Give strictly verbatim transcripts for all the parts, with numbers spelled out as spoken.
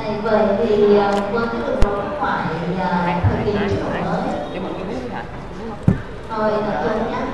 Vậy thì với cái đường lối đối ngoại thời kỳ trước đổi mới thôi tập trung nhé.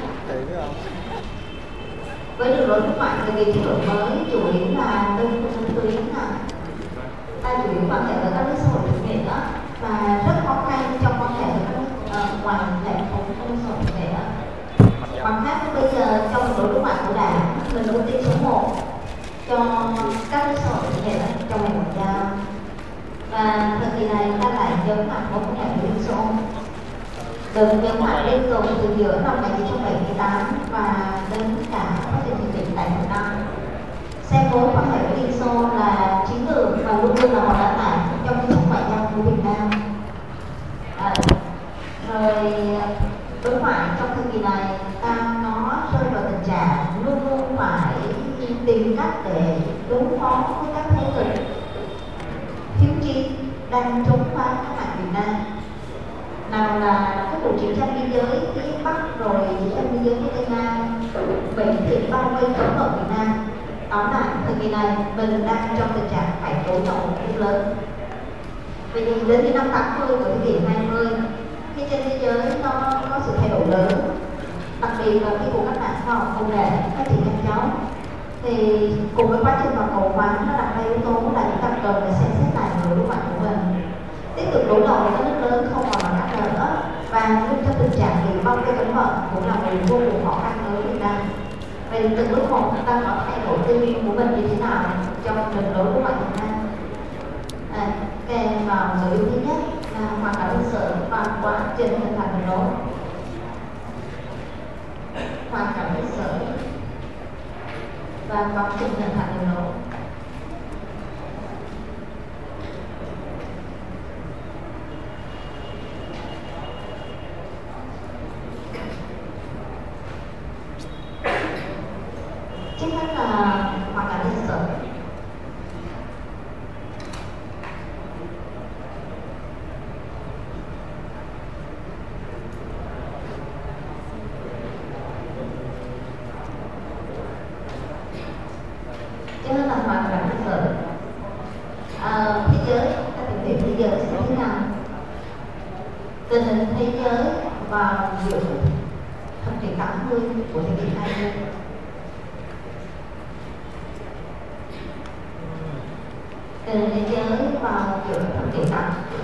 Với đường lối đối ngoại thời kỳ trước đổi mới chủ yếu là đơn phương tuyến là ta chủ yếu quan hệ với các nước xã hội chủ nghĩa và rất khó khăn trong quan hệ với các nước uh, ngoài hệ thống các nước xã hội chủ nghĩa. Mặt khác bây giờ trong đường lối đối ngoại của đảng, mình ưu tiên số một cho các nước xã hội chủ nghĩa trong ngành ngoại giao. Và thời kỳ này ta lại nhấn mạnh mối quan hệ với Liên Xô, được nhấn mạnh liên tục từ giữa năm một nghìn chín trăm bảy mươi tám và đến cả quá trình thực hiện tại Việt Nam. Xem mối quan hệ với Liên Xô là chiến lược và luôn luôn là một đã tải trong chính sách ngoại giao của Việt Nam. À, rồi đối ngoại trong thời kỳ này ta có rơi vào tình trạng luôn luôn phải tìm cách để đối phó với các thế lực hiếu chiến đang chống phá các bạn Việt Nam, nào là các cuộc chiến tranh biên giới phía Bắc rồi chiến tranh biên giới phía Tây Nam, Mỹ thì bao vây chống ở Việt Nam. Tóm lại thời kỳ này mình đang trong tình trạng phải đối đầu rất lớn. Vì đến những năm tám mươi của thế kỷ hai mươi, khi trên thế giới nó có sự thay đổi lớn, đặc biệt là khi cuộc cách mạng khoa học công nghệ phát triển nhanh chóng, thì cùng với quá trình toàn cầu hóa nó đặt ra yếu tố là chúng ta cần phải xem xét lại đường đối ngoại của mình. Tiếp tục đối đầu với các nước lớn không còn là đáp nữa và luôn trong tình trạng bị bao vây cấm vận cũng là một vô cùng khó khăn đối với Việt Nam. Vậy từng bước một chúng ta có thay đổi tư duy của mình như thế nào trong đường lối đối ngoại Việt Nam? À, kèm vào nội dung thứ nhất là hoàn cảnh lịch sử và quá trình hình thành đường lối. Hoàn cảnh lịch sử và quá trình hình thành đường lối. Trước hết là hoàn cảnh lịch sử. Trước hết là hoàn cảnh lịch sử. À, thế giới, các tiểu điểm thế giới sẽ thế nào? Tình hình thế giới vào giữa thập kỷ tám mươi của thế kỷ hai mươi. Tình hình thế giới vào giữa thập kỷ tám mươi.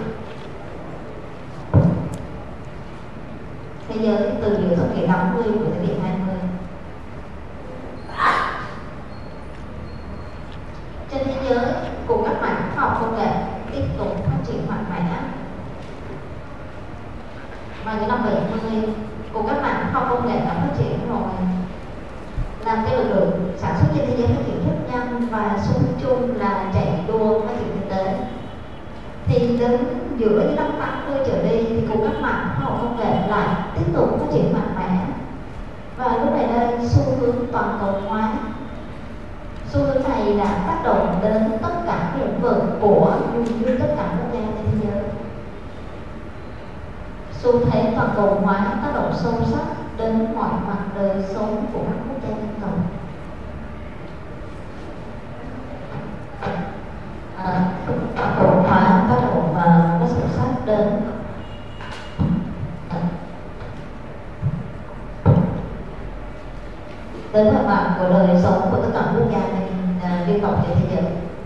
Thế giới từ giữa thập kỷ tám mươi của thế kỷ hai mươi. Trên thế giới, cuộc cách mạng khoa học công nghệ tiếp tục phát triển mạnh mẽ. Vào những năm bảy mươi, cuộc cách mạng khoa học công nghệ đã phát triển rồi, làm cái lực lượng sản xuất trên thế giới phát triển rất nhanh và xu hướng chung là chạy đua phát triển kinh tế. Thì đến giữa những năm tám mươi trở đi thì cuộc cách mạng khoa học công nghệ lại tiếp tục phát triển mạnh mẽ. Và lúc này đây xu hướng toàn cầu hóa, xu hướng này đã tác động đến tất cả các lĩnh vực của như tất cả quốc gia trên thế giới. Xu thế toàn cầu hóa tác động sâu sắc đến mọi mặt đời sống của các quốc gia dân tộc. À, toàn cầu hóa tác động và rất sâu sắc đến đến mọi mặt của đời sống của tất cả quốc gia dân tộc trên thế giới.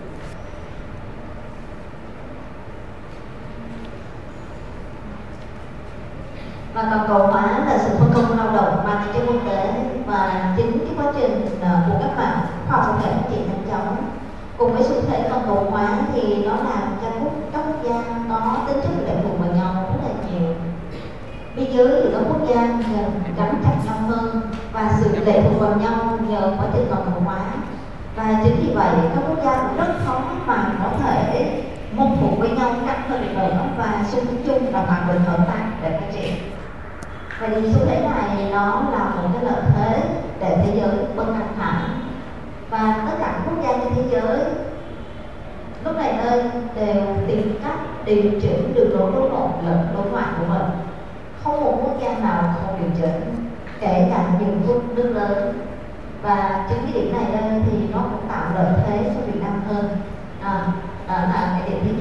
Và toàn cầu hóa là sự phân công lao động mang tính chất quốc tế, và chính cái quá trình của các bạn khoa học công nghệ phát triển nhanh chóng cùng với xu thế toàn cầu hóa thì nó làm cho các quốc gia có tính chất lệ thuộc vào nhau rất là nhiều. Biên giới giữa các quốc gia gắn chặt nhau hơn và sự lệ thuộc vào nhau nhờ quá trình toàn cầu hóa. Và chính vì vậy các quốc gia cũng rất khó mà có thể mong phục với nhau căng hơn được nữa, và xu hướng chung là hòa bình hợp tác để phát triển. Vậy thì xu thế này nó là một cái lợi thế để thế giới bớt căng thẳng, và tất cả các quốc gia trên thế giới lúc này đây đều tìm cách điều chỉnh đường lối đối nội lẫn đối ngoại của mình. Không một quốc gia nào không điều chỉnh, kể cả những quốc nước lớn. Và chính cái điểm này đây thì nó cũng tạo lợi thế cho Việt Nam hơn. À, đó là cái điểm thứ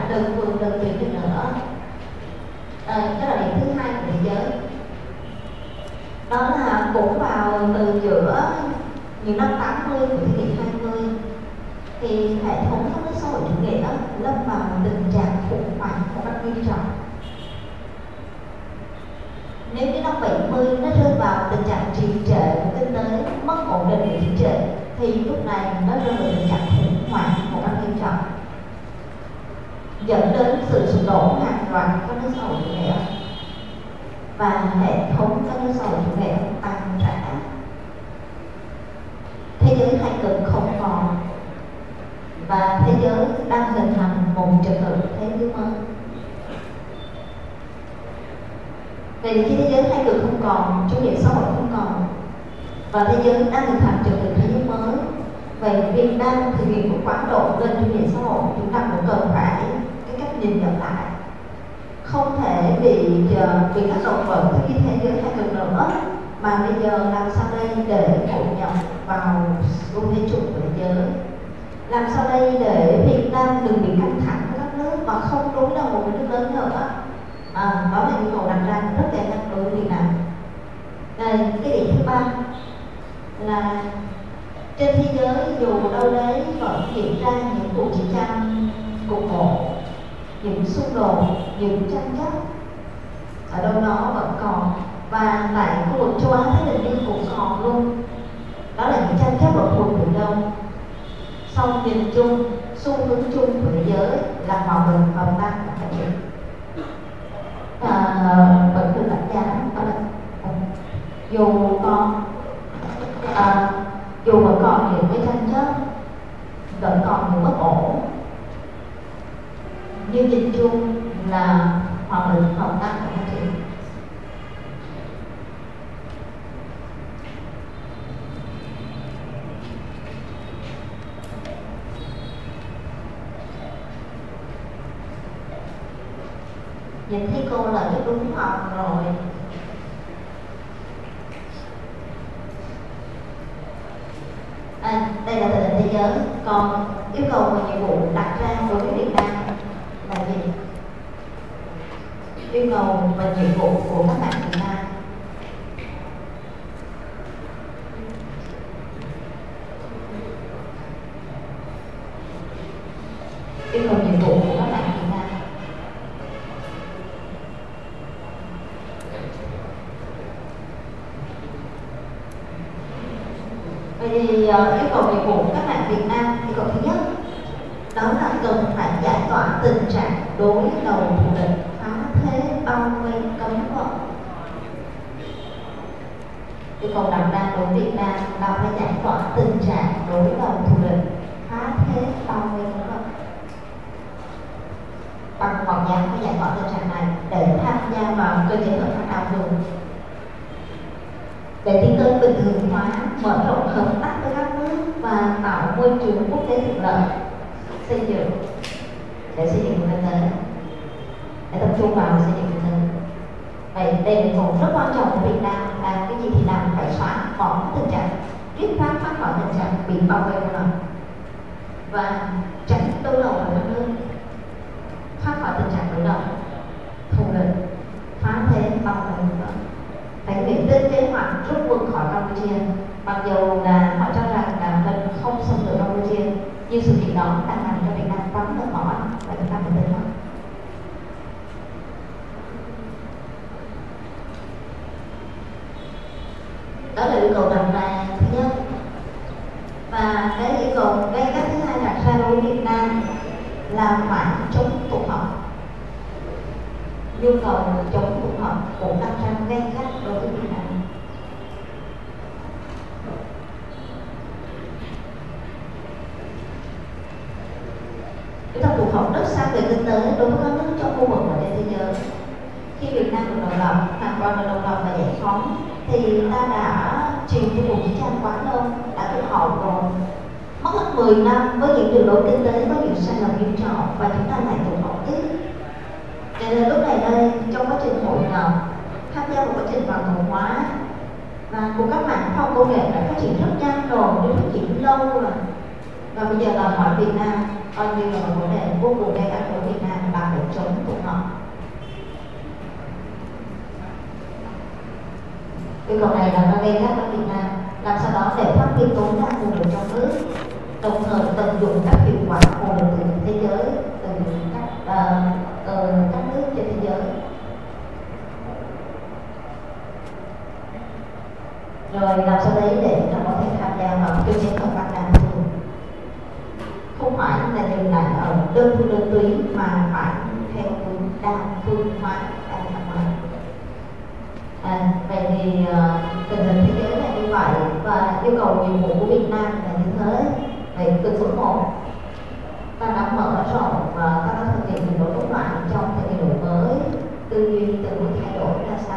trạng đơn phương đơn tuyến được nữa. Đây, cái là điểm thứ hai của thế giới. Đó là cũng vào từ giữa những năm tám mươi của thế kỷ hai mươi thì hệ thống các nước xã hội chủ nghĩa lâm vào tình trạng khủng hoảng một cách nghiêm trọng. Nếu như năm bảy mươi nó rơi vào tình trạng trì trệ của kinh tế, mất ổn định của chính trị, thì lúc này nó rơi vào tình trạng khủng hoảng một cách nghiêm trọng, dẫn đến sự sụp đổ hàng loạt các nước xã hội chủ nghĩa và hệ thống các nước xã hội chủ nghĩa tan rã. Thế giới hai cực không còn và thế giới đang hình thành một trật tự thế giới mới. Vậy thì khi thế giới hai cực không còn, chủ nghĩa xã hội không còn và thế giới đang hình thành trật tự thế giới mới, vậy Việt Nam thực hiện một quán độ lên chủ nghĩa xã hội, chúng ta cũng cần phải cái cách nhìn nhận lại, không thể bị uh, bị tác động bởi cái thế giới hai cực nữa, mà bây giờ làm sao đây để hội nhập vào xu thế chung của thế giới, làm sao đây để Việt Nam đừng bị căng thẳng với các nước và không đối đầu với nước lớn nữa. À, đó là yêu cầu đặt ra rất là nặng đối với Việt Nam. Đây, cái điểm thứ ba là trên thế giới dù đâu đấy vẫn diễn ra những cuộc chiến tranh cục bộ, những xung đột, những tranh chấp ở đâu đó vẫn còn, và tại khu vực châu Á Thái Bình Dương cũng còn luôn. Đó là những tranh chấp ở khu vực Biển Đông. Song nhìn chung, xu hướng chung của thế giới là hòa bình, hợp tác và phát triển. À, vẫn được đánh giá dù còn à, dù vẫn còn những cái tranh chấp, vẫn còn những bất ổn, nhưng nhìn chung là hòa bình, hợp tác và phát triển. Nhìn thấy cô là cái đúng học rồi. À, đây là tình hình thế giới. Còn yêu cầu và nhiệm vụ đặt ra đối với Việt Nam là gì? Yêu cầu và nhiệm vụ của các bạn Việt Nam yêu cầu nhiệm vụ của các bạn Việt Nam Vậy thì uh, yêu cầu nhiệm vụ của các bạn Việt Nam, yêu cầu thứ nhất đó là cần phải giải tỏa tình trạng đối đầu thù địch, phá thế, bao vây, cấm vận. Yêu cầu đặt ra đối với Việt Nam là phải giải tỏa tình trạng đối đầu thù địch, phá thế, bao vây, cấm vận. Bằng mọi giá phải giải tỏa tình trạng này để tham gia vào cơ chế hợp tác đa phương, để tiến tới bình thường hóa, mở rộng hợp tác với các nước và tạo môi trường quốc tế thuận lợi, xây dựng để xây dựng kinh tế, để tập trung vào xây dựng kinh tế. Vậy đây là một rất quan trọng của Việt Nam, là cái gì thì làm phải xóa bỏ tình trạng dứt khoát thoát khỏi tình trạng bị bao vây của nó và tránh đối đầu với các nước, thoát khỏi tình trạng đối đầu thù địch, phá thế, bao vây của nó. Phải hiện lên kế hoạch rút quân khỏi Campuchia, mặc dù là họ cho rằng là mình không xâm lược Campuchia, nhưng sự kiện đó đang làm cho Việt Nam vắng mệt mỏi và chúng ta phải tin nó. Đó là yêu cầu đặt ra thứ nhất. Và cái yêu cầu cái cách thứ hai đặt ra đối với Việt Nam là phải chống tụ họp. Nhu cầu chống tụ họp cũng đặt ra gay gắt đối với Việt Nam. Chúng ta tụ họp rất xa về kinh tế đối với các nước trong khu vực và trên thế giới. Khi Việt Nam được độc lập, hoàn toàn được độc lập và giải phóng, thì ta đã chịu cái cuộc chiến tranh quá lâu, đã tụ họp rồi, mất hết mười năm với những đường lối kinh tế có những sai lầm nghiêm trọng, và chúng ta lại tụ họp tiếp. Cho nên lúc này đây, trong quá trình hội nhập, tham gia vào quá trình toàn cầu hóa, và của các mạng khoa học công nghệ đã phát triển rất nhanh rồi, nhưng phát triển lâu rồi, và bây giờ đòi hỏi Việt Nam coi như là một vấn đề vô cùng gay gắt của Việt Nam và phải chống tụi họ. Yêu cầu này là nó gây gắt ở Việt Nam, làm sao đó để phát huy tối đa nguồn lực trong nước, đồng thời tận dụng các hiệu quả nguồn lực từ thế giới, từ các uh, từ các nước trên thế giới. Rồi làm sao đấy để chúng ta có thể tham gia vào cơ chế hợp tác đa phương, không phải là dừng lại ở đơn phương đơn túy mà phải theo hướng đa phương hóa, đa dạng hóa. À, vậy thì uh, tình hình thế giới là như vậy và yêu cầu nhiệm vụ của Việt Nam là như thế. Vậy từ số một, ta đã mở rộng và ta đã thực hiện đường lối đối ngoại trong thời kỳ đổi mới, tư duy từ bước thay đổi ra sao?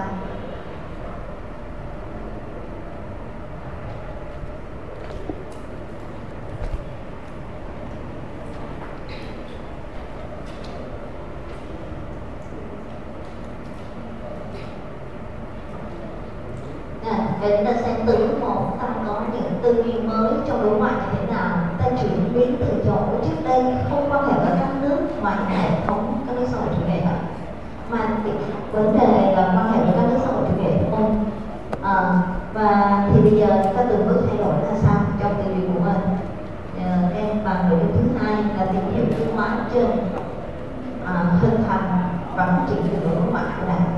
Vậy ta xem từ bước một, ta có những tư duy mới trong đối ngoại như thế nào, ta chuyển biến từ chỗ trước đây không quan hệ với các nước ngoài hệ thống các nước xã hội chủ nghĩa mà vấn đề là quan hệ với các nước xã hội chủ nghĩa thôi. À, và thì bây giờ ta từng bước thay đổi ra sao trong tư duy của mình. À, em bằng nội dung thứ hai là tìm hiểu cái quá trình à, hình thành và phát triển đường lối đối ngoại của Đảng.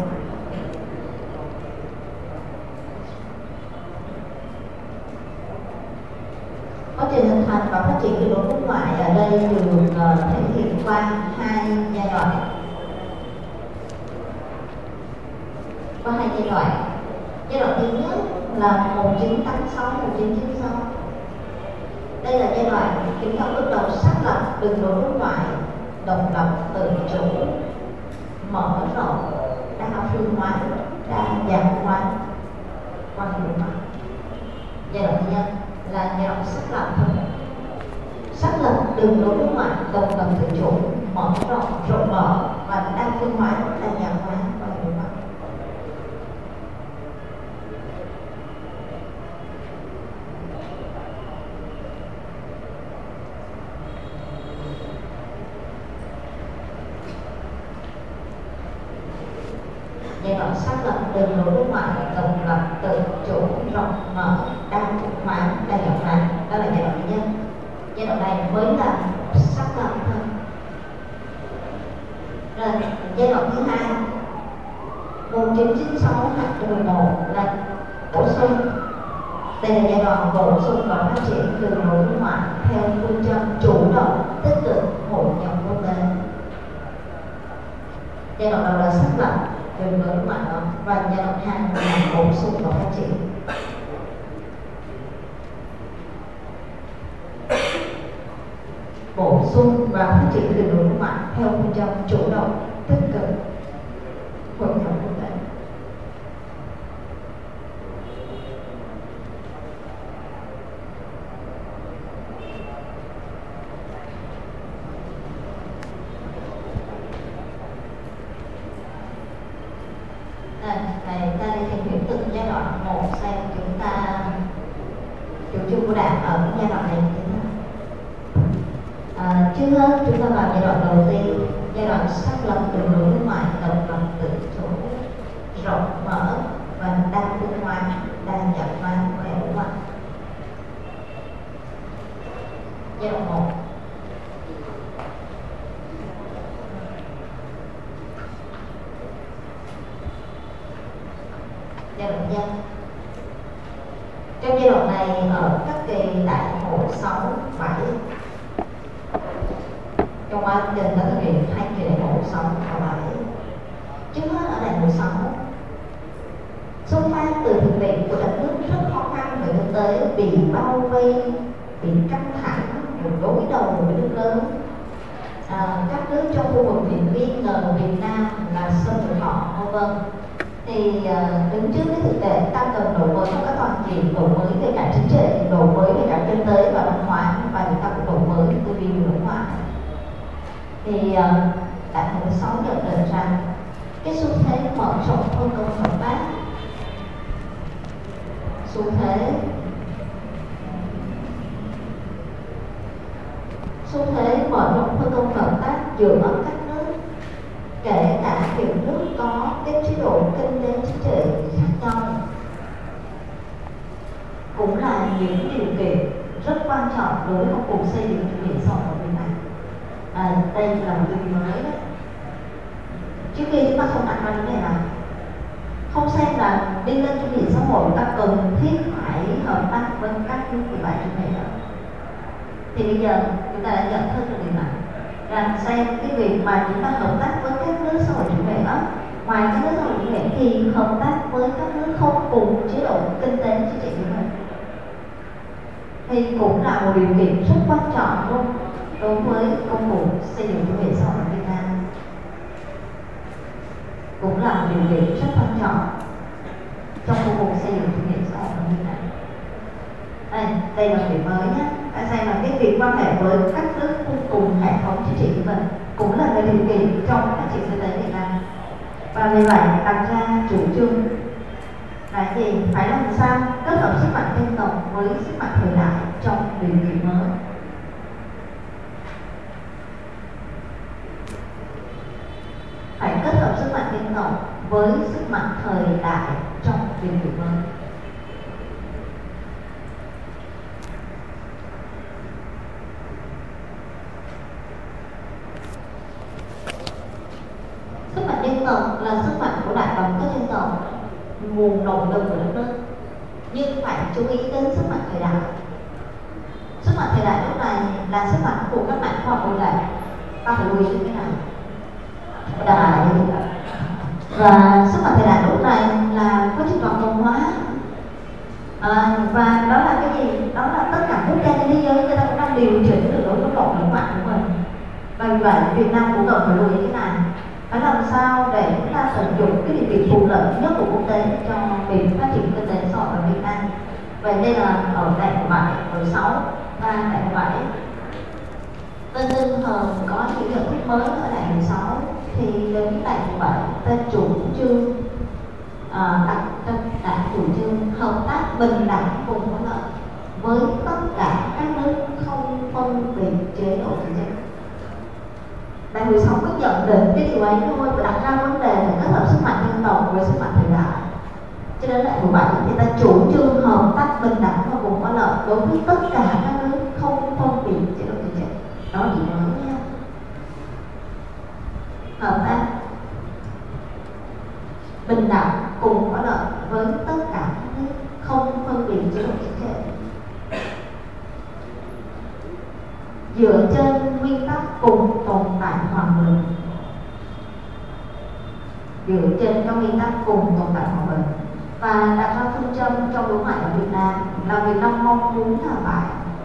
Quá trình hình thành và phát triển đường lối đối ngoại ở đây được uh, thể hiện qua hai giai đoạn. Có hai giai đoạn. Giai đoạn thứ nhất là một nghìn chín trăm tám mươi sáu đến một nghìn chín trăm chín mươi sáu. Đây là giai đoạn chúng ta bước đầu xác lập đường lối đối ngoại độc lập, tự chủ, mở rộng, đa phương hóa, đa dạng hóa quan hệ đối ngoại. Giai đoạn thứ nhất là giai đoạn xác lập thôi, xác lập đường lối đối ngoại độc lập, tự chủ, mở rộng, rộng mở và đa phương hóa, đa dạng hóa quan hệ đối ngoại. Giai đoạn xác lập đường lối đối ngoại độc lập, tự chủ, rộng mở, đa phương hóa, đa dạng hóa, đó là giai đoạn thứ nhất. Giai đoạn này mới là xác lập thôi. Rồi giai đoạn thứ hai, một nghìn chín trăm chín mươi sáu đến mười một là bổ sung. Đây là giai đoạn bổ sung và phát triển đường lối đối ngoại theo phương châm chủ động, tích cực, hội nhập quốc tế. Giai đoạn đầu là xác lập đường lối đối ngoại đó, và giai đoạn hai là bổ sung và phát triển. Bổ sung và phát triển đường lối đối ngoại theo phương châm chủ động, tích cực, hội nhập quốc tế. Này, ta đi tìm hiểu từng giai đoạn một xem chúng ta chủ trương của Đảng ở giai đoạn này như thế nào. À, trước hết chúng ta vào giai đoạn đầu tiên, giai đoạn xác lập đường lối đối ngoại độc lập, tự chủ, rộng mở và đa phương hóa, đa dạng hóa quan hệ đối ngoại. Giai đoạn một. Giai đoạn nhân. Trong giai đoạn này ở các kỳ đại hội sáu, bảy, trong quá trình đã thực hiện hai kỳ đại hội sáu và bảy. Trước hết ở đại hội sáu, xuất phát từ thực tiễn của đất nước rất khó khăn về thực tế, bị bao vây, bị căng thẳng, một đối đầu với nước lớn. À, các nước trong khu vực bị nghi ngờ Việt Nam là xâm lược họ, vân vân. Thì uh, đứng trước cái thực tế ta cần đổi mới một cách toàn diện, đổi mới về cả chính trị, đổi mới về cả kinh tế và văn hóa, và chúng ta cũng đổi mới tư duy đối ngoại. Thì uh, đại hội sáu nhận định rằng cái xu thế mở rộng phân công hợp tác, xu thế xu thế mở rộng phân công hợp tác giữa các nước, kể cả những nước có cái chế độ kinh tế chính trị khác nhau, cũng là những điều kiện rất quan trọng đối với công cuộc xây dựng chủ nghĩa xã hội ở Việt Nam. À, đây là một điều mới đấy. Trước khi chúng ta không đặt ra vấn đề này, không xem là đi lên chủ nghĩa xã hội chúng ta cần thiết phải hợp tác với các nước mười bảy chủ nghĩa nữa. Thì bây giờ chúng ta đã nhận thức được điều này, rằng xem cái việc mà chúng ta hợp tác với các nước xã hội chủ nghĩa đó, ngoài các nước xã hội chủ nghĩa thì hợp tác với các nước không cùng chế độ kinh tế chính trị của mình thì cũng là một điều kiện rất quan trọng luôn đối với công cuộc xây dựng chủ nghĩa xã hội ở Việt Nam, cũng là một điều kiện rất quan trọng trong công cuộc xây dựng chủ nghĩa xã hội ở Việt Nam. Đây, đây là điểm mới nhé. Ta xem là cái việc quan hệ với các nước không cùng hệ thống chính trị của mình cũng là cái điều kiện trong phát triển kinh tế Việt Nam. Và vì vậy đặt ra chủ trương là gì? Phải làm sao kết hợp sức mạnh dân tộc với sức mạnh thời đại trong điều kiện mới. Phải kết hợp sức mạnh dân tộc với sức mạnh thời đại trong điều kiện mới. Sức mạnh dân tộc là sức mạnh của đại đoàn kết dân tộc, nguồn động lực của đất nước, nhưng phải chú ý đến sức mạnh thời đại. Sức mạnh thời đại lúc này là sức mạnh của các mạng khoa học công nghệ. Ta phải lưu ý như thế này. Đại và sức mạnh thời đại lúc này là quá trình toàn cầu hóa, à, và đó là cái gì? Đó là tất cả quốc gia trên thế giới người ta cũng đang điều chỉnh được đối với cộng đồng mạng của mình. Và vì vậy Việt Nam cũng cần phải lưu ý cái này, phải làm sao để chúng ta tận dụng cái điều kiện thuận lợi nhất của quốc tế cho việc phát triển kinh tế xã hội ở Việt Nam. Vậy đây là ở đại hội bảy, ở sáu và đại hội bảy. Tên tinh thần có những nhận thức mới ở đại hội sáu thì đến đại hội bảy tên chủ trương à, đặt trong đại chủ trương hợp tác bình đẳng cùng có lợi với tất cả các nước không phân biệt chế độ chính trị. Đại hội sáu cứ nhận định cái điều ấy thôi và đặt ra vấn đề là kết hợp sức mạnh dân tộc với sức mạnh thời đại. Cho nên đại hội bảy thì ta chủ trương hợp tác bình đẳng và cùng có lợi đối với tất cả các nước không phân biệt chế độ chính trị. Đó là gì mới nha. Hợp tác bình đẳng cùng có lợi với tất cả các nước không phân biệt chế độ chính trị, dựa trên nguyên tắc cùng tồn tại hòa bình, dựa trên các nguyên tắc cùng tồn tại hòa bình và đặt ra phương châm trong đối ngoại ở Việt Nam là Việt Nam mong muốn là vậy.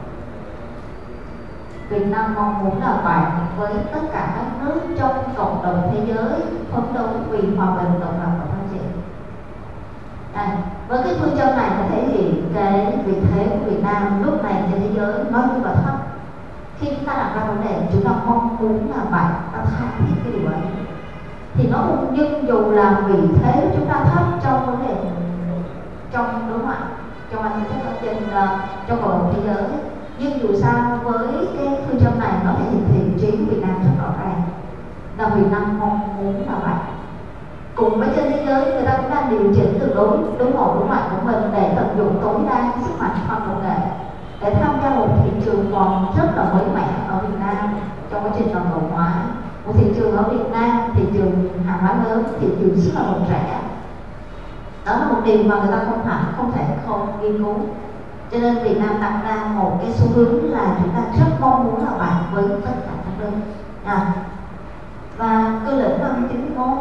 Việt Nam mong muốn là vậy với tất cả các nước trong cộng đồng thế giới phấn đấu vì hòa bình, độc lập và phát triển. À, với cái phương châm này nó thể hiện cái vị thế của Việt Nam lúc này trên thế giới nói như là thấp. Khi chúng ta đặt ra vấn đề chúng ta mong muốn là vậy, ta tha thiết cái điều ấy thì nó cũng nhưng dù là vị thế của chúng ta thấp trong vấn đề trong đối ngoại, trong an ninh ở trên uh, trong cộng đồng thế giới, nhưng dù sao với cái phương châm này nó thể hiện thiện trí của Việt Nam rất rõ ràng là Việt Nam mong muốn là vậy. Cùng với trên thế giới người ta cũng đang điều chỉnh từ đối đối ngoại đối ngoại của mình để tận dụng tối đa sức mạnh khoa học công nghệ để tham gia một thị trường còn rất là mới mẻ ở Việt Nam trong quá trình toàn cầu hóa. Một thị trường ở Việt Nam, thị trường hàng hóa lớn, thị trường rất là rộng rãi. Đó là một điều mà người ta không hẳn không thể không nghiên cứu. Cho nên Việt Nam đặt ra một cái xu hướng là chúng ta rất mong muốn là bạn với tất cả các nước. À, và cương lĩnh năm chín mốt,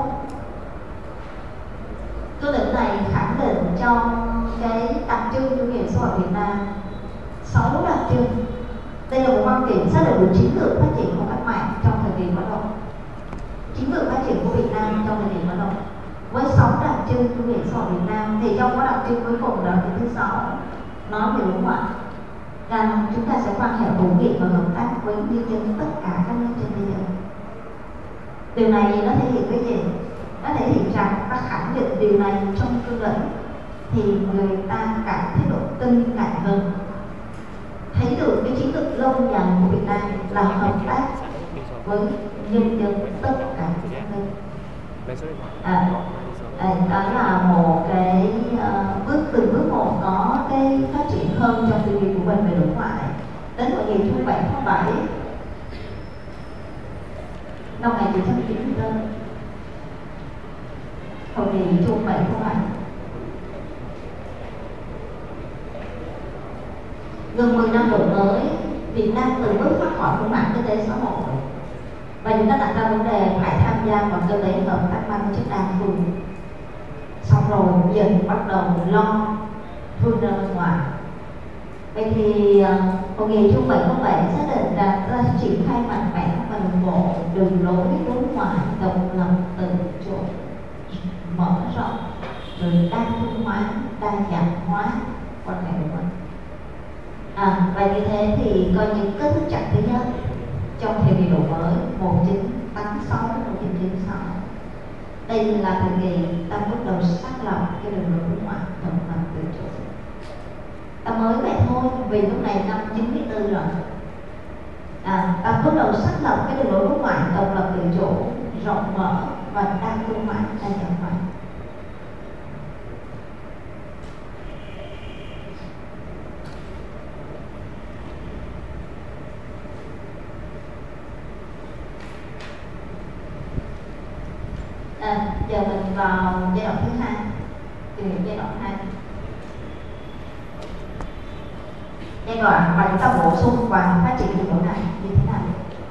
cương lĩnh này khẳng định trong cái đặc trưng chủ nghĩa xã hội Việt Nam sáu đặc trưng. Đây là một văn kiện xác định được chiến lược phát triển của cách mạng trong thời kỳ mở rộng, chiến lược phát triển của Việt Nam trong thời kỳ mở rộng với sáu đặc trưng chủ nghĩa xã hội Việt Nam. Thì trong cái đặc trưng cuối cùng đó thứ sáu nói về đối ngoại, rằng chúng ta sẽ quan hệ hữu nghị và hợp tác với nhân dân tất cả các nước trên thế giới. Điều này nó thể hiện cái gì? Nó thể hiện rằng ta khẳng định điều này trong cương lĩnh thì người ta cảm thấy độ tin cậy hơn, thấy được cái chiến lược lâu dài của Việt Nam là hợp tác với nhân dân tất cả các nước. À, à, đó là một cái uh, bước từng bước một có cái phát triển hơn trong tư duy của mình về đối ngoại. Đến hội nghị thứ bảy tháng bảy năm một nghìn chín trăm chín mươi tư, hội nghị chung bảy tháng bảy, gần mười năm đổi mới, Việt Nam từng bước thoát khỏi khủng hoảng kinh tế xã hội và chúng ta đặt ra vấn đề phải tham gia vào cơ chế hợp tác mang chất đa phương. Xong rồi giờ bắt đầu lo vươn ra bên ngoài. Vậy thì uh, hội nghị chung bảy tháng bảy xác định rằng ta triển khai mạnh mẽ và đồng bộ đường lối đối ngoại độc lập tự chủ, mở rộng, rồi đa phương hóa, đa dạng hóa quan hệ của mình. À, và như thế thì coi như kết thúc chặng thứ nhất trong thời kỳ đổi mới một nghìn chín trăm tám mươi sáu đến một nghìn chín trăm chín mươi sáu. Đây là thời kỳ ta bắt đầu xác lập cái đường lối đối ngoại độc lập tự chủ. Ta mới vậy thôi, vì lúc này năm chín mươi tư rồi. À, ta bắt đầu xác lập cái đường lối đối ngoại độc lập tự chủ, rộng mở và đa phương hóa, đa dạng hóa. À, giờ mình vào giai đoạn thứ hai, từ giai đoạn hai. Giai đoạn mà chúng ta bổ sung và phát triển đường lối này như thế nào?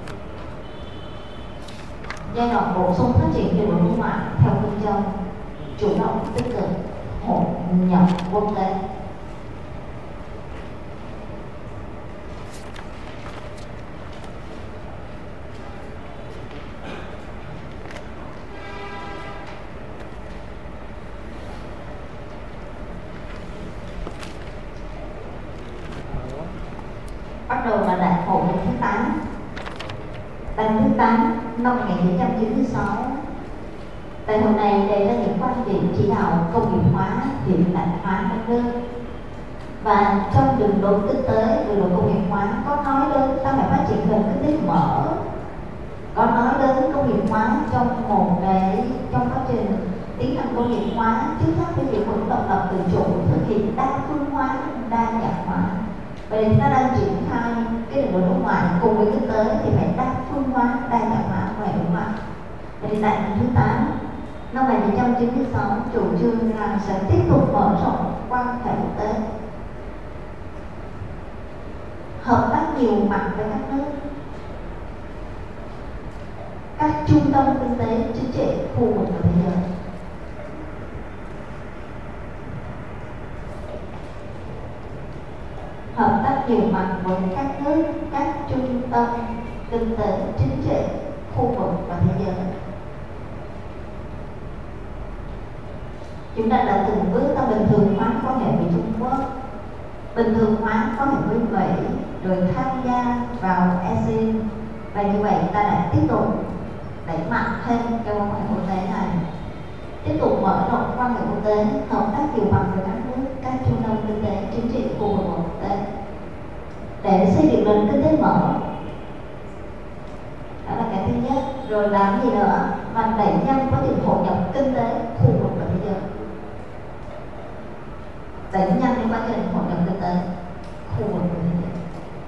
Giai đoạn bổ sung phát triển đường lối đối ngoại theo phương châm chủ động, tích cực, hội nhập quốc tế. Bắt đầu là đại hội lần thứ tám. Đại hội thứ tám năm một nghìn chín trăm chín mươi sáu. Đại hội này đề ra những quan điểm chỉ đạo công nghiệp hóa, hiện đại hóa đất nước. Và trong đường lối kinh tế, đường lối công nghiệp hóa có nói đến ta phải phát triển nền kinh tế mở, có nói đến công nghiệp hóa trong một cái trong quá trình tiến hành công nghiệp hóa trước hết cái việc hoạt động độc lập tự chủ, thực hiện đa phương hóa, đa dạng hóa. Vậy chúng ta đang triển khai cái đường lối đối ngoại cùng với kinh tế thì phải đa phương hóa, đa dạng hóa về đối ngoại. Vậy tại năm thứ tám năm một nghìn chín trăm chín mươi sáu chủ trương rằng sẽ tiếp tục mở rộng quan hệ quốc tế, hợp tác nhiều mặt với các nước, các trung tâm kinh tế chính trị khu vực và thế giới. Hợp tác nhiều mặt với các nước, các trung tâm kinh tế chính trị khu vực và thế giới. Chúng ta đã từng bước ta bình thường hóa quan hệ với Trung Quốc, bình thường hóa quan hệ với Mỹ, rồi tham gia vào a sê an, và như vậy ta đã tiếp tục đẩy mạnh thêm cái quan hệ quốc tế này, tiếp tục mở rộng quan hệ quốc tế, hợp tác nhiều mặt với các nước, các trung tâm kinh tế chính trị khu vực quốc tế để xây dựng nền kinh tế mở. Đó là cái thứ nhất. Rồi làm gì nữa? Và đẩy nhanh quá trình hội nhập kinh tế khu vực và thế giới, đẩy nhanh cái quá trình hội nhập kinh tế khu vực và thế giới.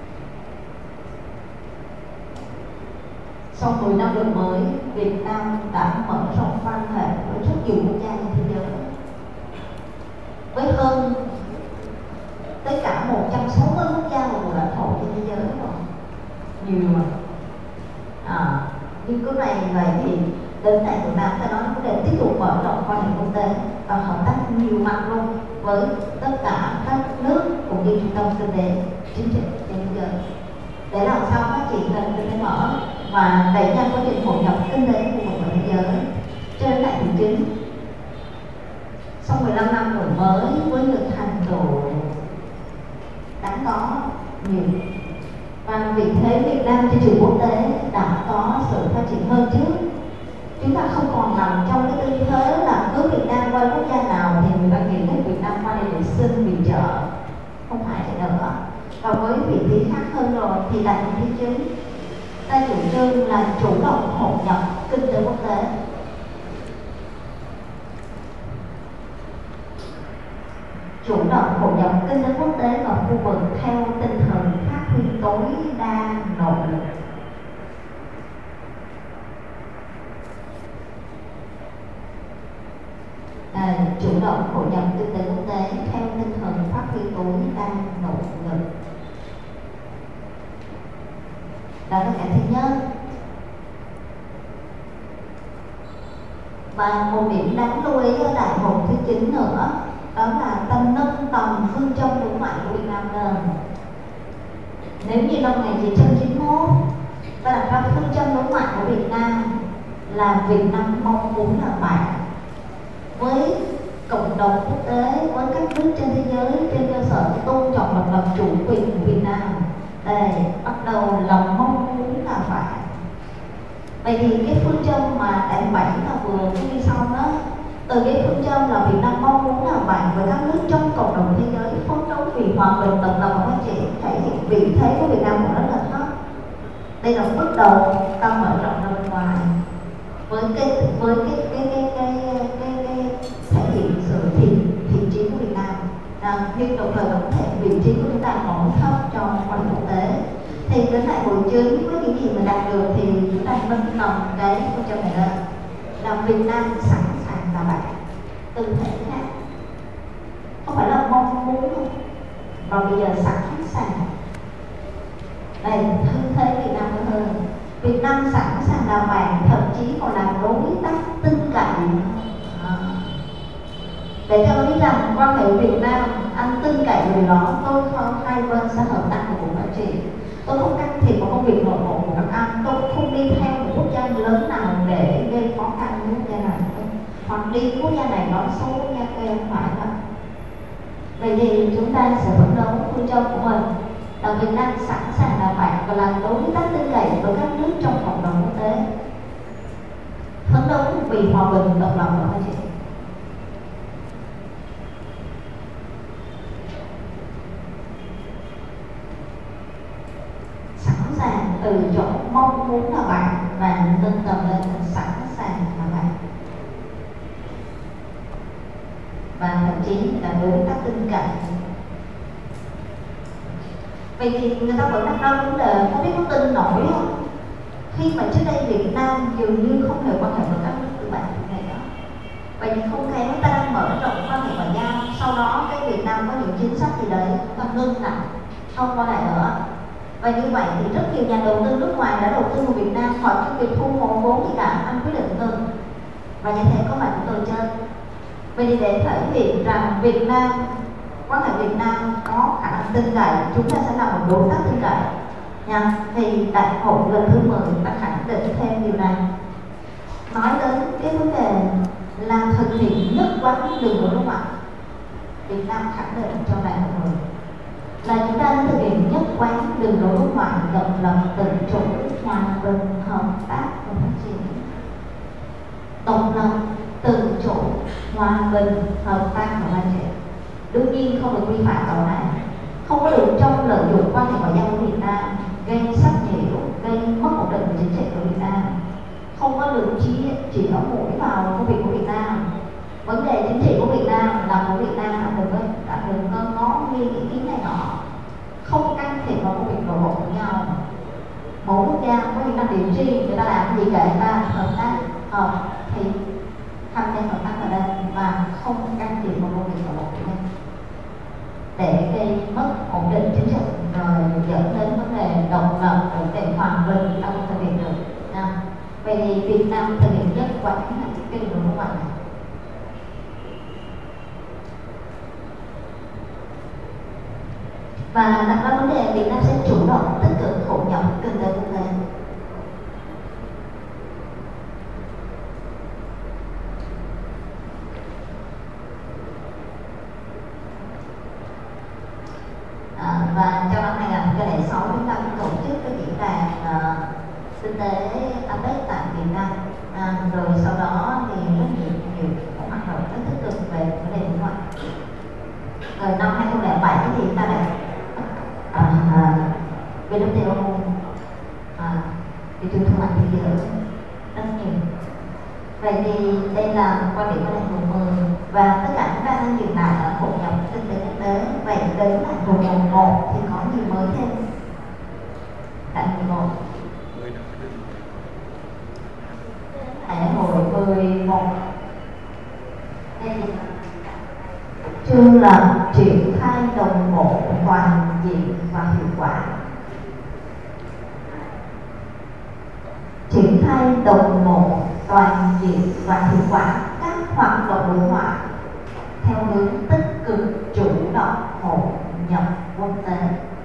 Sau mười năm đổi mới, Việt Nam đã mở rộng quan hệ với rất nhiều quốc gia trên thế giới, với hơn tất cả một trăm sáu mươi quốc gia và vùng lãnh thổ trên thế giới rồi, nhiều rồi. À, nhưng cái này vậy thì đến tại Việt Nam ta nói vấn đề tiếp tục mở rộng quan hệ quốc tế và hợp tác nhiều mặt luôn với tất cả các nước cũng như trung tâm kinh tế chính trị trên thế giới để làm sao phát triển nền kinh tế mở và đẩy nhanh quá trình hội nhập kinh tế khu vực và thế giới. Cho đến đại thứ chín, sau mười lăm năm đổi mới với những thành tựu đáng có nhiều, và vị thế Việt Nam trên trường quốc tế đã có sự phát triển hơn trước. Chúng ta không còn nằm trong cái tư thế là cứ Việt Nam qua quốc gia nào thì người ta nghĩ đến Việt Nam qua đây để xin viện trợ, không phải vậy nữa. và với vị trí khác hơn rồi thì tại hội thứ chín ta chủ trương là chủ động hội nhập kinh tế quốc tế. Chủ động hội nhập kinh tế quốc tế và khu vực theo tinh thần phát huy tối đa nội lực. À, chủ động hội nhập kinh tế quốc tế theo tinh thần phát huy tối đa nội lực. Đó là cái thứ nhất. Và một điểm đáng lưu ý ở đại hội thứ chín nữa, đó là ta nâng tầm phương châm đối ngoại của Việt Nam lên. Nếu như năm một nghìn chín trăm chín mươi mốt ta đặt ra phương châm đối ngoại của Việt Nam là Việt Nam mong muốn là bạn với cộng đồng quốc tế, với các nước trên thế giới trên cơ sở tôn trọng độc lập chủ quyền của Việt Nam, để bắt đầu lòng mong muốn là bạn. Vậy thì cái phương châm mà đại bảy là vừa đi xong đó, từ cái phương châm là Việt Nam mong muốn là bạn với các nước trong cộng đồng thế giới, phấn đấu vì hòa bình, độc lập và phát triển, thể hiện vị thế của Việt Nam cũng rất là thấp. Đây là bước đầu ta mở rộng ra bên ngoài với cái với cái cái cái cái cái, cái, cái thể hiện sự thị thị trí của Việt Nam, à, nhưng đồng thời cũng thể vị trí của chúng ta còn thấp trong quan hệ quốc tế. Thì đến đại hội chín với những gì mà đạt được thì chúng ta nâng tầm cái phương châm này lên là Việt Nam sẵn sàng là bạn. Tư thế khác, không phải là mong muốn không, và bây giờ sẵn sàng. Đây, tư thế Việt Nam hơn. Việt Nam sẵn sàng là bạn, thậm chí còn là đối tác tin cậy. À, để cho nó biết rằng quan hệ Việt Nam, anh tin cậy điều đó, tôi không hai bên sẽ hợp tác và cùng phát triển. Tôi không can thiệp vào công việc nội bộ của các anh, tôi không đi theo một quốc gia lớn nào để gây khó khăn với quốc gia này, hoặc đi quốc gia này nói xấu quốc gia kia, không phải đâu. Vậy thì chúng ta sẽ phấn đấu phương châm của mình là Việt Nam sẵn sàng là bạn và là đối tác tin cậy với các nước trong cộng đồng quốc tế, phấn đấu vì hòa bình, độc lập và phát triển. Từ chỗ mong muốn là bạn và nâng tầm lên sẵn sàng là bạn, và thậm chí là đối tác tin cậy. Vậy thì người ta vẫn đặt ra vấn đề không biết có tin nổi không, khi mà trước đây Việt Nam dường như không hề quan hệ với các nước tư bản này đó. Vậy thì không khéo ta đang mở rộng quan hệ ngoại giao, sau đó cái Việt Nam có những chính sách gì đấy ta ngưng lại, không quan hệ nữa. Và như vậy thì rất nhiều nhà đầu tư nước ngoài đã đầu tư vào Việt Nam, họ chưa kịp thu hồi vốn gì cả, anh quyết định ngừng. Và như thế có phải của tôi chơi. Vậy thì để thể hiện rằng Việt Nam, quan hệ Việt Nam có khả năng tin cậy, chúng ta sẽ là một đối tác tin cậy nha. Thì đại hội lần thứ mười đã khẳng định thêm điều này. Nói đến cái vấn đề là thực hiện nhất quán đường lối đối ngoại, Việt Nam khẳng định trong đại hội mười là chúng ta thực hiện nhất quán đường lối đối ngoại độc lập, tự chủ, hòa bình, hợp tác và phát triển. Độc lập, tự chủ, hòa bình, hợp tác và phát triển. Đương nhiên không được vi phạm vào này, không có được trong lợi dụng quan hệ ngoại giao của Việt Nam gây sách nhiễu, gây mất ổn định của chính trị của Việt Nam, không có được chỉ chỉ ở mũi vào công việc của Việt Nam. Vấn đề chính trị của Việt Nam là của Việt Nam đã được đã được ngó nghiêng ý kiến này nọ, không can thiệp vào công việc nội bộ của nhau. Mỗi quốc gia có những đặc điểm riêng, người ta làm gì kệ ta, hợp tác hợp thì tham gia hợp tác ở đây và không can thiệp vào công việc nội bộ của nhau, để gây mất ổn định chính trị rồi dẫn đến vấn đề độc lập, rồi để hòa bình đâu thực hiện được. À, vậy thì Việt Nam thực hiện nhất quán là cái đường lối đối ngoại này. Và đặt ra vấn đề Việt Nam sẽ chủ động tích cực hội nhập kinh tế quốc tế. À, và trong năm hai nghìn không trăm lẻ sáu chúng ta cũng tổ chức cái diễn đàn uh, kinh tế a pếch tại Việt Nam, à, rồi sau đó thì rất nhiều nhiều các hoạt động rất tích cực về vấn đề đối ngoại. Rồi năm hai nghìn không trăm lẻ bảy thì ta đã à, à, vê kép tê o à, thị trường thương mại thế giới rất nhiều. Vậy thì đây là quan điểm của đại hội mười và tất cả chúng ta đang dừng lại ở hội nhập kinh tế quốc tế. Vậy đến đại hội mười một thì có gì mới thêm? Đại hội một đại hội mười một đây chương là triển khai đồng bộ toàn diện và hiệu quả. Triển khai đồng bộ toàn diện và hiệu quả các hoạt động đối ngoại theo hướng tích cực chủ động hội nhập quốc tế.